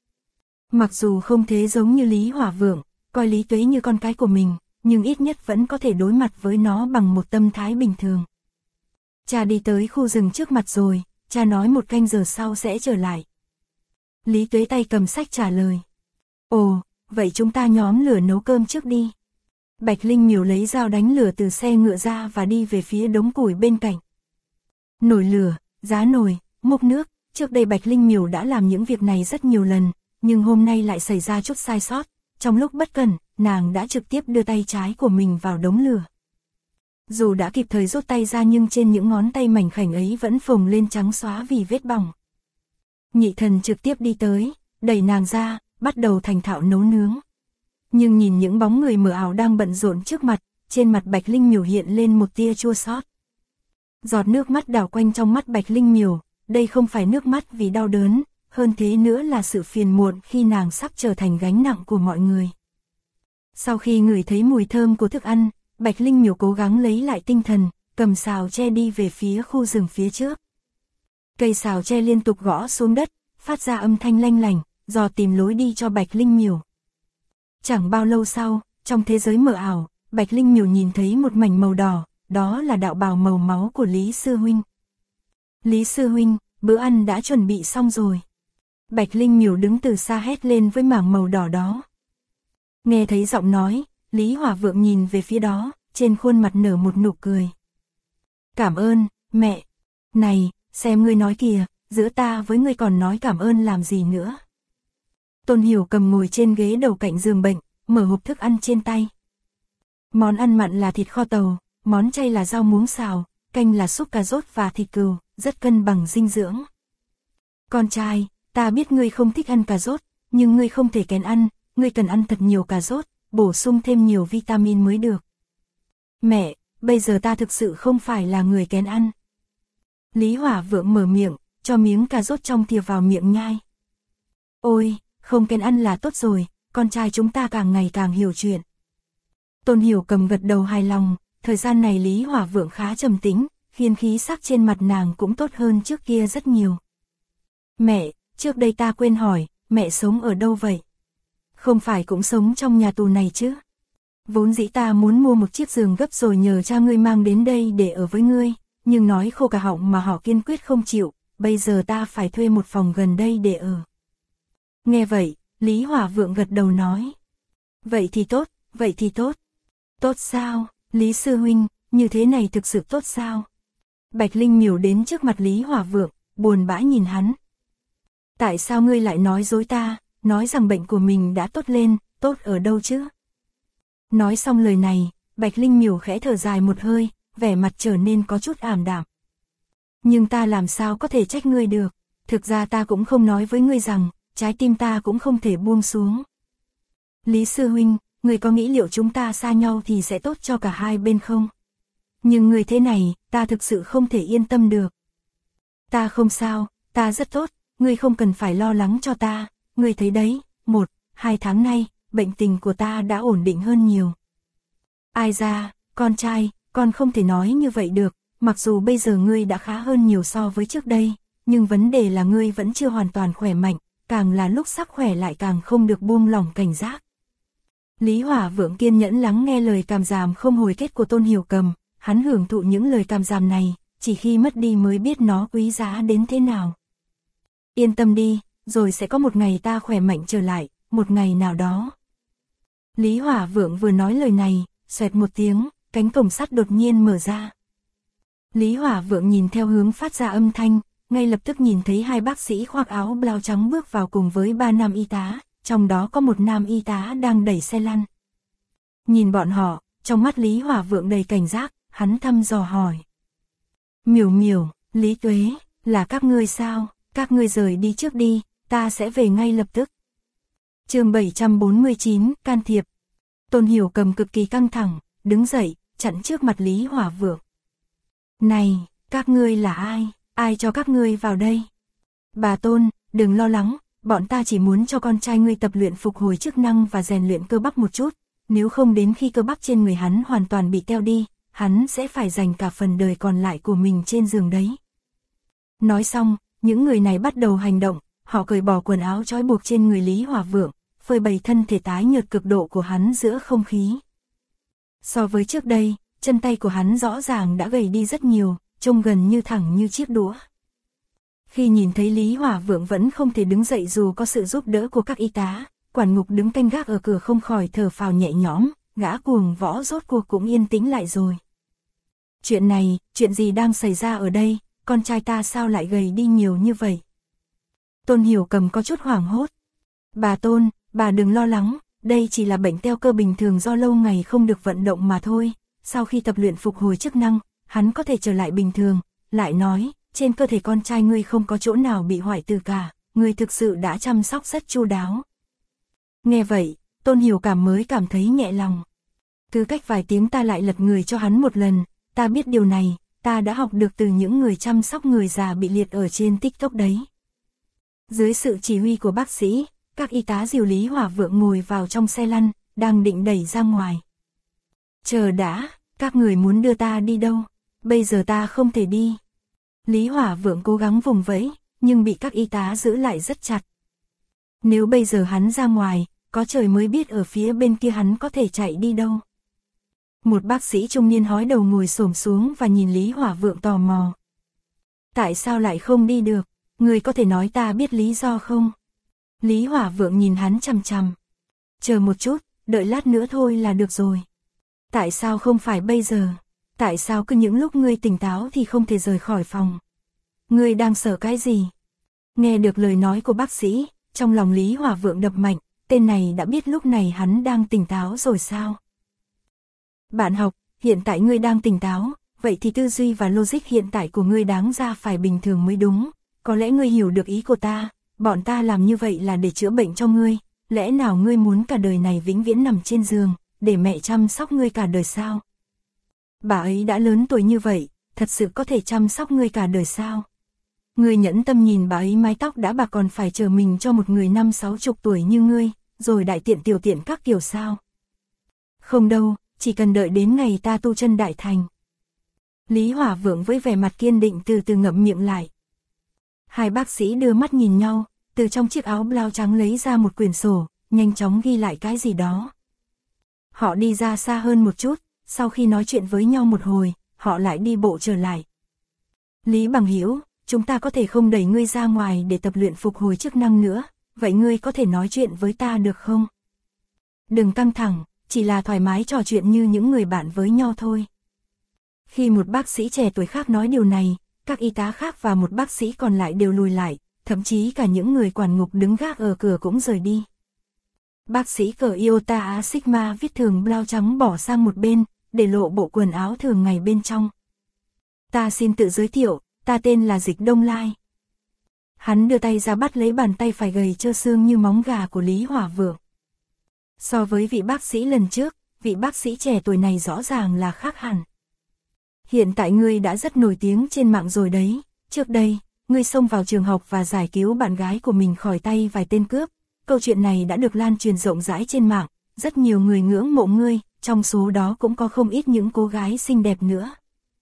Mặc dù không thế giống như Lý Hỏa Vượng, coi Lý Tuế như con cái của mình, nhưng ít nhất vẫn có thể đối mặt với nó bằng một tâm thái bình thường. Cha đi tới khu rừng trước mặt rồi, cha nói 1 canh giờ sau sẽ trở lại. Lý Tuế tay cầm sách trả lời. Ồ, vậy chúng ta nhóm lửa nấu cơm trước đi. Bạch Linh Miểu lấy dao đánh lửa từ xe ngựa ra và đi về phía đống củi bên cạnh. Nổi lửa, giá nồi, múc nước, trước đây Bạch Linh Miểu đã làm những việc này rất nhiều lần, nhưng hôm nay lại xảy ra chút sai sót, trong lúc bất cẩn, nàng đã trực tiếp đưa tay trái của mình vào đống lửa. Dù đã kịp thời rút tay ra nhưng trên những ngón tay mảnh khảnh ấy vẫn phồng lên trắng xóa vì vết bỏng. Nhị Thần trực tiếp đi tới, đẩy nàng ra, bắt đầu thành thạo nấu nướng. Nhưng nhìn những bóng người mờ ảo đang bận rộn trước mặt, trên mặt Bạch Linh Miểu hiện lên một tia chua xót. Giọt nước mắt đảo quanh trong mắt Bạch Linh Miểu, đây không phải nước mắt vì đau đớn, hơn thế nữa là sự phiền muộn khi nàng sắp trở thành gánh nặng của mọi người. Sau khi ngửi thấy mùi thơm của thức ăn, Bạch Linh Miểu cố gắng lấy lại tinh thần, cầm sào tre đi về phía khu rừng phía trước. Cây sào tre liên tục gõ xuống đất, phát ra âm thanh lanh lảnh, dò tìm lối đi cho Bạch Linh Miểu. Chẳng bao lâu sau, trong thế giới mờ ảo, Bạch Linh Miểu nhìn thấy một mảnh màu đỏ, đó là đạo bào màu máu của Lý Sư Huynh. Lý Sư Huynh, bữa ăn đã chuẩn bị xong rồi. Bạch Linh Miểu đứng từ xa hét lên với mảng màu đỏ đó. Nghe thấy giọng nói, Lý Hỏa Vượng nhìn về phía đó, trên khuôn mặt nở một nụ cười. Cảm ơn, mẹ. Này, xem ngươi nói kìa, giữa ta với ngươi còn nói cảm ơn làm gì nữa. Tôn Hiểu Cầm ngồi trên ghế đầu cạnh giường bệnh, mở hộp thức ăn trên tay. Món ăn mặn là thịt kho tàu, món chay là rau muống xào, canh là súp cà rốt và thịt cừu, rất cân bằng dinh dưỡng. Con trai, ta biết ngươi không thích ăn cà rốt, nhưng ngươi không thể kén ăn, ngươi cần ăn thật nhiều cà rốt, bổ sung thêm nhiều vitamin mới được. Mẹ, bây giờ ta thực sự không phải là người kén ăn. Lý Hỏa Vượng mở miệng, cho miếng cà rốt trong thìa vào miệng nhai. Ôi, không kén ăn là tốt rồi, con trai chúng ta càng ngày càng hiểu chuyện. Tôn Hiểu Cầm gật đầu hài lòng, thời gian này Lý Hỏa Vượng khá trầm tĩnh, khiến khí sắc trên mặt nàng cũng tốt hơn trước kia rất nhiều. Mẹ, trước đây ta quên hỏi, mẹ sống ở đâu vậy? Không phải cũng sống trong nhà tù này chứ? Vốn dĩ ta muốn mua một chiếc giường gấp rồi nhờ cha ngươi mang đến đây để ở với ngươi, nhưng nói khô cả họng mà họ kiên quyết không chịu, bây giờ ta phải thuê một phòng gần đây để ở. Nghe vậy, Lý Hỏa Vượng gật đầu nói. Vậy thì tốt, vậy thì tốt. Tốt sao, Lý Sư Huynh, như thế này thực sự tốt sao? Bạch Linh Miểu đến trước mặt Lý Hỏa Vượng, buồn bã nhìn hắn. Tại sao ngươi lại nói dối ta, nói rằng bệnh của mình đã tốt lên, tốt ở đâu chứ? Nói xong lời này, Bạch Linh Miểu khẽ thở dài một hơi, vẻ mặt trở nên có chút ảm đạm. Nhưng ta làm sao có thể trách ngươi được, thực ra ta cũng không nói với ngươi rằng, trái tim ta cũng không thể buông xuống. Lý Sư Huynh, ngươi có nghĩ liệu chúng ta xa nhau thì sẽ tốt cho cả hai bên không? Nhưng ngươi thế này, ta thực sự không thể yên tâm được. Ta không sao, ta rất tốt, ngươi không cần phải lo lắng cho ta, ngươi thấy đấy, 1-2 tháng nay, bệnh tình của ta đã ổn định hơn nhiều. Ai ra, con trai, con không thể nói như vậy được, mặc dù bây giờ ngươi đã khá hơn nhiều so với trước đây, nhưng vấn đề là ngươi vẫn chưa hoàn toàn khỏe mạnh, càng là lúc sắp khỏe lại càng không được buông lỏng cảnh giác. Lý Hỏa Vượng kiên nhẫn lắng nghe lời càm ràm không hồi kết của Tôn Hiểu Cầm, hắn hưởng thụ những lời càm ràm này, chỉ khi mất đi mới biết nó quý giá đến thế nào. Yên tâm đi, rồi sẽ có một ngày ta khỏe mạnh trở lại, một ngày nào đó. Lý Hỏa Vượng vừa nói lời này, xoẹt một tiếng, cánh cổng sắt đột nhiên mở ra. Lý Hỏa Vượng nhìn theo hướng phát ra âm thanh, ngay lập tức nhìn thấy hai bác sĩ khoác áo blau trắng bước vào cùng với 3 nam y tá, trong đó có một nam y tá đang đẩy xe lăn. Nhìn bọn họ, trong mắt Lý Hỏa Vượng đầy cảnh giác, hắn thăm dò hỏi. Miểu Miểu, Lý Tuế, là các ngươi sao? Các ngươi rời đi trước đi, ta sẽ về ngay lập tức. Chương 749, can thiệp. Tôn Hiểu Cầm cực kỳ căng thẳng, đứng dậy, chặn trước mặt Lý Hỏa Vượng. Này, các ngươi là ai? Ai cho các ngươi vào đây? Bà Tôn, đừng lo lắng, bọn ta chỉ muốn cho con trai ngươi tập luyện phục hồi chức năng và rèn luyện cơ bắp một chút, nếu không đến khi cơ bắp trên người hắn hoàn toàn bị teo đi, hắn sẽ phải dành cả phần đời còn lại của mình trên giường đấy. Nói xong, những người này bắt đầu hành động, họ cởi bỏ quần áo trói buộc trên người Lý Hỏa Vượng, phơi bày thân thể tái nhợt cực độ của hắn giữa không khí. So với trước đây, chân tay của hắn rõ ràng đã gầy đi rất nhiều, trông gần như thẳng như chiếc đũa. Khi nhìn thấy Lý Hỏa Vượng vẫn không thể đứng dậy dù có sự giúp đỡ của các y tá, quản ngục đứng canh gác ở cửa không khỏi thở phào nhẹ nhõm, gã cuồng võ rốt cuộc cũng yên tĩnh lại rồi. Chuyện này, chuyện gì đang xảy ra ở đây, con trai ta sao lại gầy đi nhiều như vậy? Tôn Hiểu Cầm có chút hoảng hốt. Bà Tôn, bà đừng lo lắng, đây chỉ là bệnh teo cơ bình thường do lâu ngày không được vận động mà thôi, sau khi tập luyện phục hồi chức năng, hắn có thể trở lại bình thường, lại nói, trên cơ thể con trai ngươi không có chỗ nào bị hoại tử cả, ngươi thực sự đã chăm sóc rất chu đáo. Nghe vậy, Tôn Hiểu Cảm mới cảm thấy nhẹ lòng. Cứ cách vài tiếng ta lại lật người cho hắn một lần, ta biết điều này, ta đã học được từ những người chăm sóc người già bị liệt ở trên TikTok đấy. Dưới sự chỉ huy của bác sĩ, các y tá dìu Lý Hỏa Vượng ngồi vào trong xe lăn, đang định đẩy ra ngoài. Chờ đã, các người muốn đưa ta đi đâu? Bây giờ ta không thể đi. Lý Hỏa Vượng cố gắng vùng vẫy, nhưng bị các y tá giữ lại rất chặt. Nếu bây giờ hắn ra ngoài, có trời mới biết ở phía bên kia hắn có thể chạy đi đâu. Một bác sĩ trung niên hói đầu ngồi xổm xuống và nhìn Lý Hỏa Vượng tò mò. Tại sao lại không đi được? Người có thể nói ta biết lý do không? Lý Hỏa Vượng nhìn hắn chằm chằm. Chờ một chút, đợi lát nữa thôi là được rồi. Tại sao không phải bây giờ? Tại sao cứ những lúc ngươi tỉnh táo thì không thể rời khỏi phòng? Ngươi đang sợ cái gì? Nghe được lời nói của bác sĩ, trong lòng Lý Hỏa Vượng đập mạnh, tên này đã biết lúc này hắn đang tỉnh táo rồi sao? Bạn học, hiện tại ngươi đang tỉnh táo, vậy thì tư duy và logic hiện tại của ngươi đáng ra phải bình thường mới đúng. Có lẽ ngươi hiểu được ý của ta, bọn ta làm như vậy là để chữa bệnh cho ngươi, lẽ nào ngươi muốn cả đời này vĩnh viễn nằm trên giường, để mẹ chăm sóc ngươi cả đời sao? Bà ấy đã lớn tuổi như vậy, thật sự có thể chăm sóc ngươi cả đời sao? Ngươi nhẫn tâm nhìn bà ấy mái tóc đã bạc còn phải chờ mình cho một người 50-60 tuổi như ngươi, rồi đại tiện tiểu tiện các kiểu sao? Không đâu, chỉ cần đợi đến ngày ta tu chân đại thành. Lý Hỏa Vượng với vẻ mặt kiên định từ từ ngậm miệng lại. Hai bác sĩ đưa mắt nhìn nhau, từ trong chiếc áo blau trắng lấy ra một quyển sổ, nhanh chóng ghi lại cái gì đó. Họ đi ra xa hơn một chút, sau khi nói chuyện với nhau một hồi, họ lại đi bộ trở lại. Lý Bằng Hữu, chúng ta có thể không đẩy ngươi ra ngoài để tập luyện phục hồi chức năng nữa, vậy ngươi có thể nói chuyện với ta được không? Đừng căng thẳng, chỉ là thoải mái trò chuyện như những người bạn với nhau thôi. Khi một bác sĩ trẻ tuổi khác nói điều này, các y tá khác và một bác sĩ còn lại đều lùi lại, thậm chí cả những người quản ngục đứng gác ở cửa cũng rời đi. Bác sĩ cởi Iota A Sigma viết thường blau trắng bỏ sang một bên, để lộ bộ quần áo thường ngày bên trong. Ta xin tự giới thiệu, ta tên là Dịch Đông Lai. Hắn đưa tay ra bắt lấy bàn tay phải gầy trơ xương như móng gà của Lý Hỏa Vượng. So với vị bác sĩ lần trước, vị bác sĩ trẻ tuổi này rõ ràng là khác hẳn. Hiện tại ngươi đã rất nổi tiếng trên mạng rồi đấy, trước đây, ngươi xông vào trường học và giải cứu bạn gái của mình khỏi tay vài tên cướp. Câu chuyện này đã được lan truyền rộng rãi trên mạng, rất nhiều người ngưỡng mộ ngươi, trong số đó cũng có không ít những cô gái xinh đẹp nữa.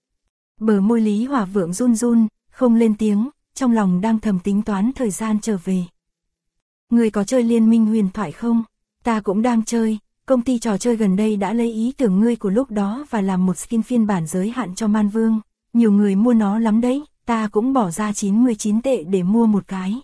Bờ môi Lý Hỏa Vượng run run, không lên tiếng, trong lòng đang thầm tính toán thời gian trở về. Ngươi có chơi Liên Minh Huyền Thoại không? Ta cũng đang chơi, công ty trò chơi gần đây đã lấy ý tưởng ngươi của lúc đó và làm một skin phiên bản giới hạn cho Man Vương. Nhiều người mua nó lắm đấy, ta cũng bỏ ra 99 tệ để mua một cái.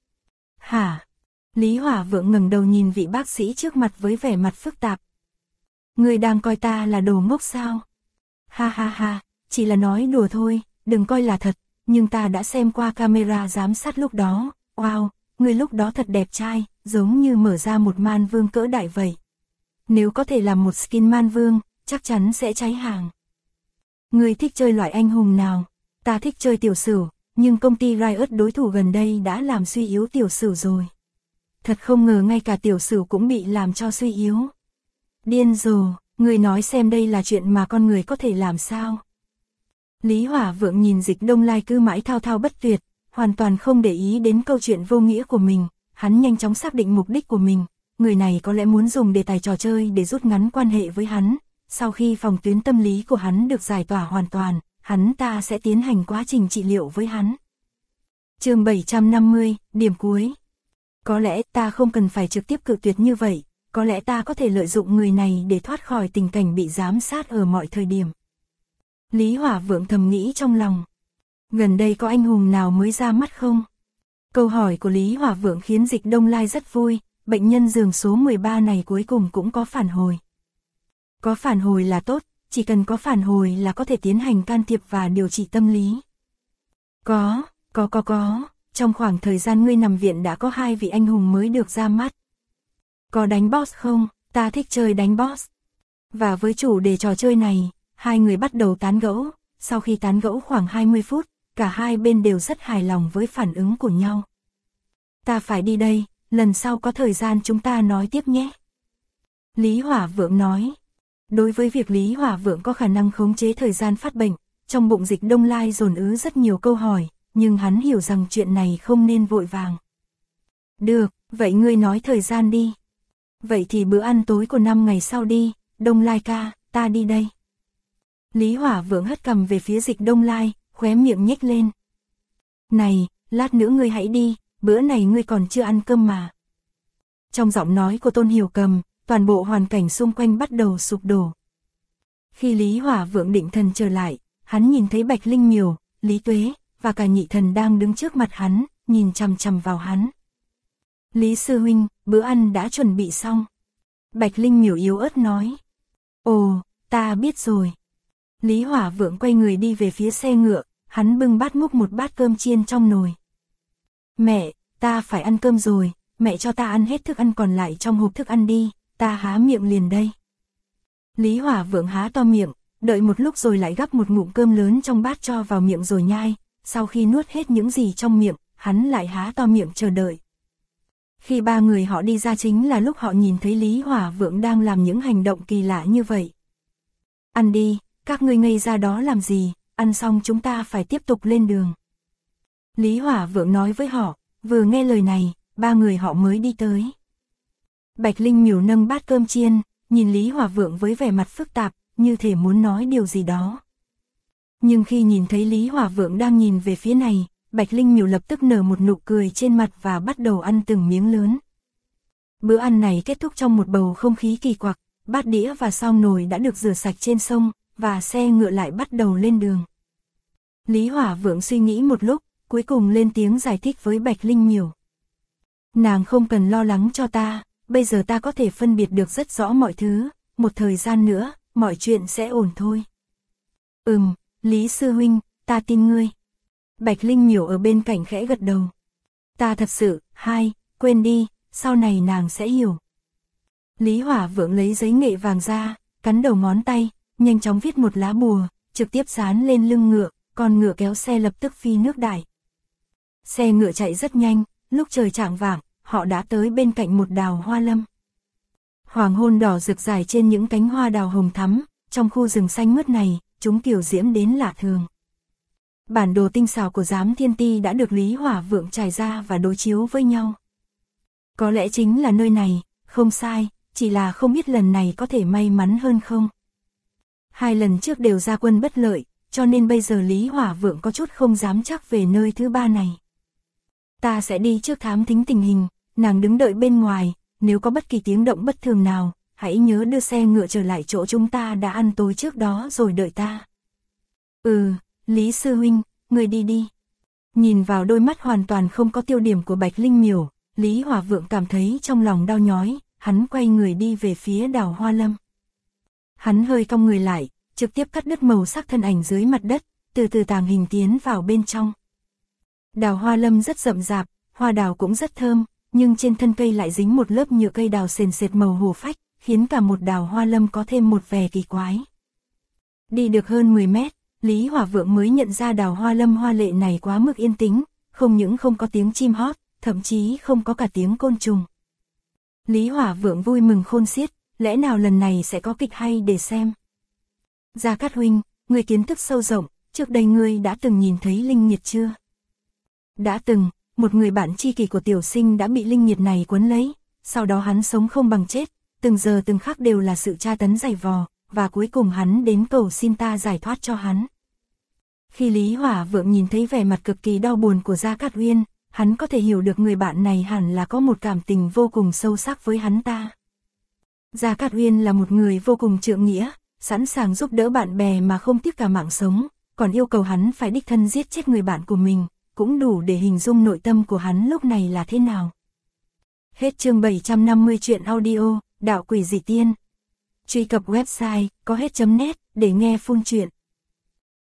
Hả? Lý Hỏa Vượng ngẩng đầu nhìn vị bác sĩ trước mặt với vẻ mặt phức tạp. Ngươi đang coi ta là đồ ngốc sao? Ha ha ha, chỉ là nói đùa thôi, đừng coi là thật, nhưng ta đã xem qua camera giám sát lúc đó. Wow, ngươi lúc đó thật đẹp trai, giống như mở ra một Man Vương cỡ đại vậy. Nếu có thể làm một skin Man Vương, chắc chắn sẽ cháy hàng. Ngươi thích chơi loại anh hùng nào? Ta thích chơi tiểu sửu, nhưng công ty Riot đối thủ gần đây đã làm suy yếu tiểu sửu rồi. Thật không ngờ ngay cả tiểu sửu cũng bị làm cho suy yếu. Điên rồ, ngươi nói xem đây là chuyện mà con người có thể làm sao? Lý Hỏa Vượng nhìn Dịch Đông Lai cứ mãi thao thao bất tuyệt, hoàn toàn không để ý đến câu chuyện vô nghĩa của mình, hắn nhanh chóng xác định mục đích của mình. Người này có lẽ muốn dùng đề tài trò chơi để rút ngắn quan hệ với hắn. Sau khi phòng tuyến tâm lý của hắn được giải tỏa hoàn toàn, hắn ta sẽ tiến hành quá trình trị liệu với hắn. Chương 750, điểm cuối. Có lẽ ta không cần phải trực tiếp cự tuyệt như vậy, có lẽ ta có thể lợi dụng người này để thoát khỏi tình cảnh bị giám sát ở mọi thời điểm. Lý Hỏa Vượng thầm nghĩ trong lòng. Gần đây có anh hùng nào mới ra mắt không? Câu hỏi của Lý Hỏa Vượng khiến Dịch Đông Lai rất vui, bệnh nhân giường số 13 này cuối cùng cũng có phản hồi. Có phản hồi là tốt, chỉ cần có phản hồi là có thể tiến hành can thiệp và điều trị tâm lý. Có, trong khoảng thời gian ngươi nằm viện đã có 2 vị anh hùng mới được ra mắt. Có đánh boss không? Ta thích chơi đánh boss. Và với chủ đề trò chơi này, hai người bắt đầu tán gẫu, sau khi tán gẫu khoảng 20 phút, cả hai bên đều rất hài lòng với phản ứng của nhau. Ta phải đi đây, lần sau có thời gian chúng ta nói tiếp nhé. Lý Hỏa Vượng nói. Đối với việc Lý Hỏa Vượng có khả năng khống chế thời gian phát bệnh, trong bụng Dịch Đông Lai dồn ứ rất nhiều câu hỏi, nhưng hắn hiểu rằng chuyện này không nên vội vàng. Được, vậy ngươi nói thời gian đi. Vậy thì bữa ăn tối của 5 ngày sau đi, Đông Lai ca, ta đi đây. Lý Hỏa Vượng hất cằm về phía Dịch Đông Lai, khóe miệng nhếch lên. Này, lát nữa ngươi hãy đi, bữa này ngươi còn chưa ăn cơm mà. Trong giọng nói của Tôn Hiểu Cầm, toàn bộ hoàn cảnh xung quanh bắt đầu sụp đổ. Khi Lý Hỏa Vượng định thần trở lại, hắn nhìn thấy Bạch Linh Miểu, Lý Tuế, và cả Nhị Thần đang đứng trước mặt hắn, nhìn chằm chằm vào hắn. Lý sư huynh, bữa ăn đã chuẩn bị xong. Bạch Linh Miểu yếu ớt nói. Ồ, ta biết rồi. Lý Hỏa Vượng quay người đi về phía xe ngựa, hắn bưng bát múc một bát cơm chiên trong nồi. Mẹ, ta phải ăn cơm rồi, mẹ cho ta ăn hết thức ăn còn lại trong hộp thức ăn đi, ta há miệng liền đây. Lý Hỏa Vượng há to miệng, đợi một lúc rồi lại gắp một ngụm cơm lớn trong bát cho vào miệng rồi nhai, sau khi nuốt hết những gì trong miệng, hắn lại há to miệng chờ đợi. Khi ba người họ đi ra chính là lúc họ nhìn thấy Lý Hỏa Vượng đang làm những hành động kỳ lạ như vậy. Ăn đi, các ngươi ngây ra đó làm gì, ăn xong chúng ta phải tiếp tục lên đường. Lý Hỏa Vượng nói với họ, vừa nghe lời này, ba người họ mới đi tới. Bạch Linh Miểu nâng bát cơm chiên, nhìn Lý Hỏa Vượng với vẻ mặt phức tạp, như thể muốn nói điều gì đó. Nhưng khi nhìn thấy Lý Hỏa Vượng đang nhìn về phía này, Bạch Linh Miểu lập tức nở một nụ cười trên mặt và bắt đầu ăn từng miếng lớn. Bữa ăn này kết thúc trong một bầu không khí kỳ quặc, bát đĩa và xong nồi đã được rửa sạch trên sông, và xe ngựa lại bắt đầu lên đường. Lý Hỏa Vượng suy nghĩ một lúc, cuối cùng lên tiếng giải thích với Bạch Linh Miểu. Nàng không cần lo lắng cho ta, bây giờ ta có thể phân biệt được rất rõ mọi thứ, một thời gian nữa, mọi chuyện sẽ ổn thôi. Lý sư huynh, ta tin ngươi. Bạch Linh Miểu ở bên cạnh khẽ gật đầu. Ta thật sự, quên đi, sau này nàng sẽ hiểu. Lý Hỏa Vượng lấy giấy nghệ vàng ra, cắn đầu ngón tay, nhanh chóng viết một lá bùa, trực tiếp dán lên lưng ngựa, con ngựa kéo xe lập tức phi nước đại. Xe ngựa chạy rất nhanh, lúc trời chạng vạng, họ đã tới bên cạnh một đào hoa lâm. Hoàng hôn đỏ rực rải trên những cánh hoa đào hồng thắm, trong khu rừng xanh mướt này, chúng kiều diễm đến lạ thường. Bản đồ tinh xảo của Giám Thiên Ti đã được Lý Hỏa Vượng trải ra và đối chiếu với nhau. Có lẽ chính là nơi này, không sai, chỉ là không biết lần này có thể may mắn hơn không. 2 lần trước đều ra quân bất lợi, cho nên bây giờ Lý Hỏa Vượng có chút không dám chắc về nơi thứ ba này. Ta sẽ đi trước thám thính tình hình, nàng đứng đợi bên ngoài, nếu có bất kỳ tiếng động bất thường nào, hãy nhớ đưa xe ngựa trở lại chỗ chúng ta đã ăn tối trước đó rồi đợi ta. Lý sư huynh, người đi đi. Nhìn vào đôi mắt hoàn toàn không có tiêu điểm của Bạch Linh Miểu, Lý Hỏa Vượng cảm thấy trong lòng đau nhói, hắn quay người đi về phía đào hoa lâm. Hắn hơi cong người lại, trực tiếp cắt đứt màu sắc thân ảnh dưới mặt đất, từ từ tàng hình tiến vào bên trong. Đào hoa lâm rất rậm rạp, hoa đào cũng rất thơm, nhưng trên thân cây lại dính một lớp nhựa cây đào sền sệt màu hổ phách, khiến cả một đào hoa lâm có thêm một vẻ kỳ quái. Đi được hơn 10 mét, Lý Hỏa Vượng mới nhận ra đào hoa lâm hoa lệ này quá mức yên tĩnh, không những không có tiếng chim hót, thậm chí không có cả tiếng côn trùng. Lý Hỏa Vượng vui mừng khôn xiết, lẽ nào lần này sẽ có kịch hay để xem. Gia Cát huynh, người kiến thức sâu rộng, trước đây ngươi đã từng nhìn thấy linh nhiệt chưa? Đã từng, một người bạn tri kỷ của tiểu sinh đã bị linh nhiệt này quấn lấy, sau đó hắn sống không bằng chết, từng giờ từng khắc đều là sự tra tấn dày vò, và cuối cùng hắn đến cầu xin ta giải thoát cho hắn. Khi Lý Hỏa Vượng nhìn thấy vẻ mặt cực kỳ đau buồn của Gia Cát Uyên, hắn có thể hiểu được người bạn này hẳn là có một cảm tình vô cùng sâu sắc với hắn ta. Gia Cát Uyên là một người vô cùng trượng nghĩa, sẵn sàng giúp đỡ bạn bè mà không tiếc cả mạng sống, còn yêu cầu hắn phải đích thân giết chết người bạn của mình, cũng đủ để hình dung nội tâm của hắn lúc này là thế nào. Hết chương 750 truyện audio, Đạo Quỷ Dị Tiên. Truy cập website có hết.net để nghe full truyện.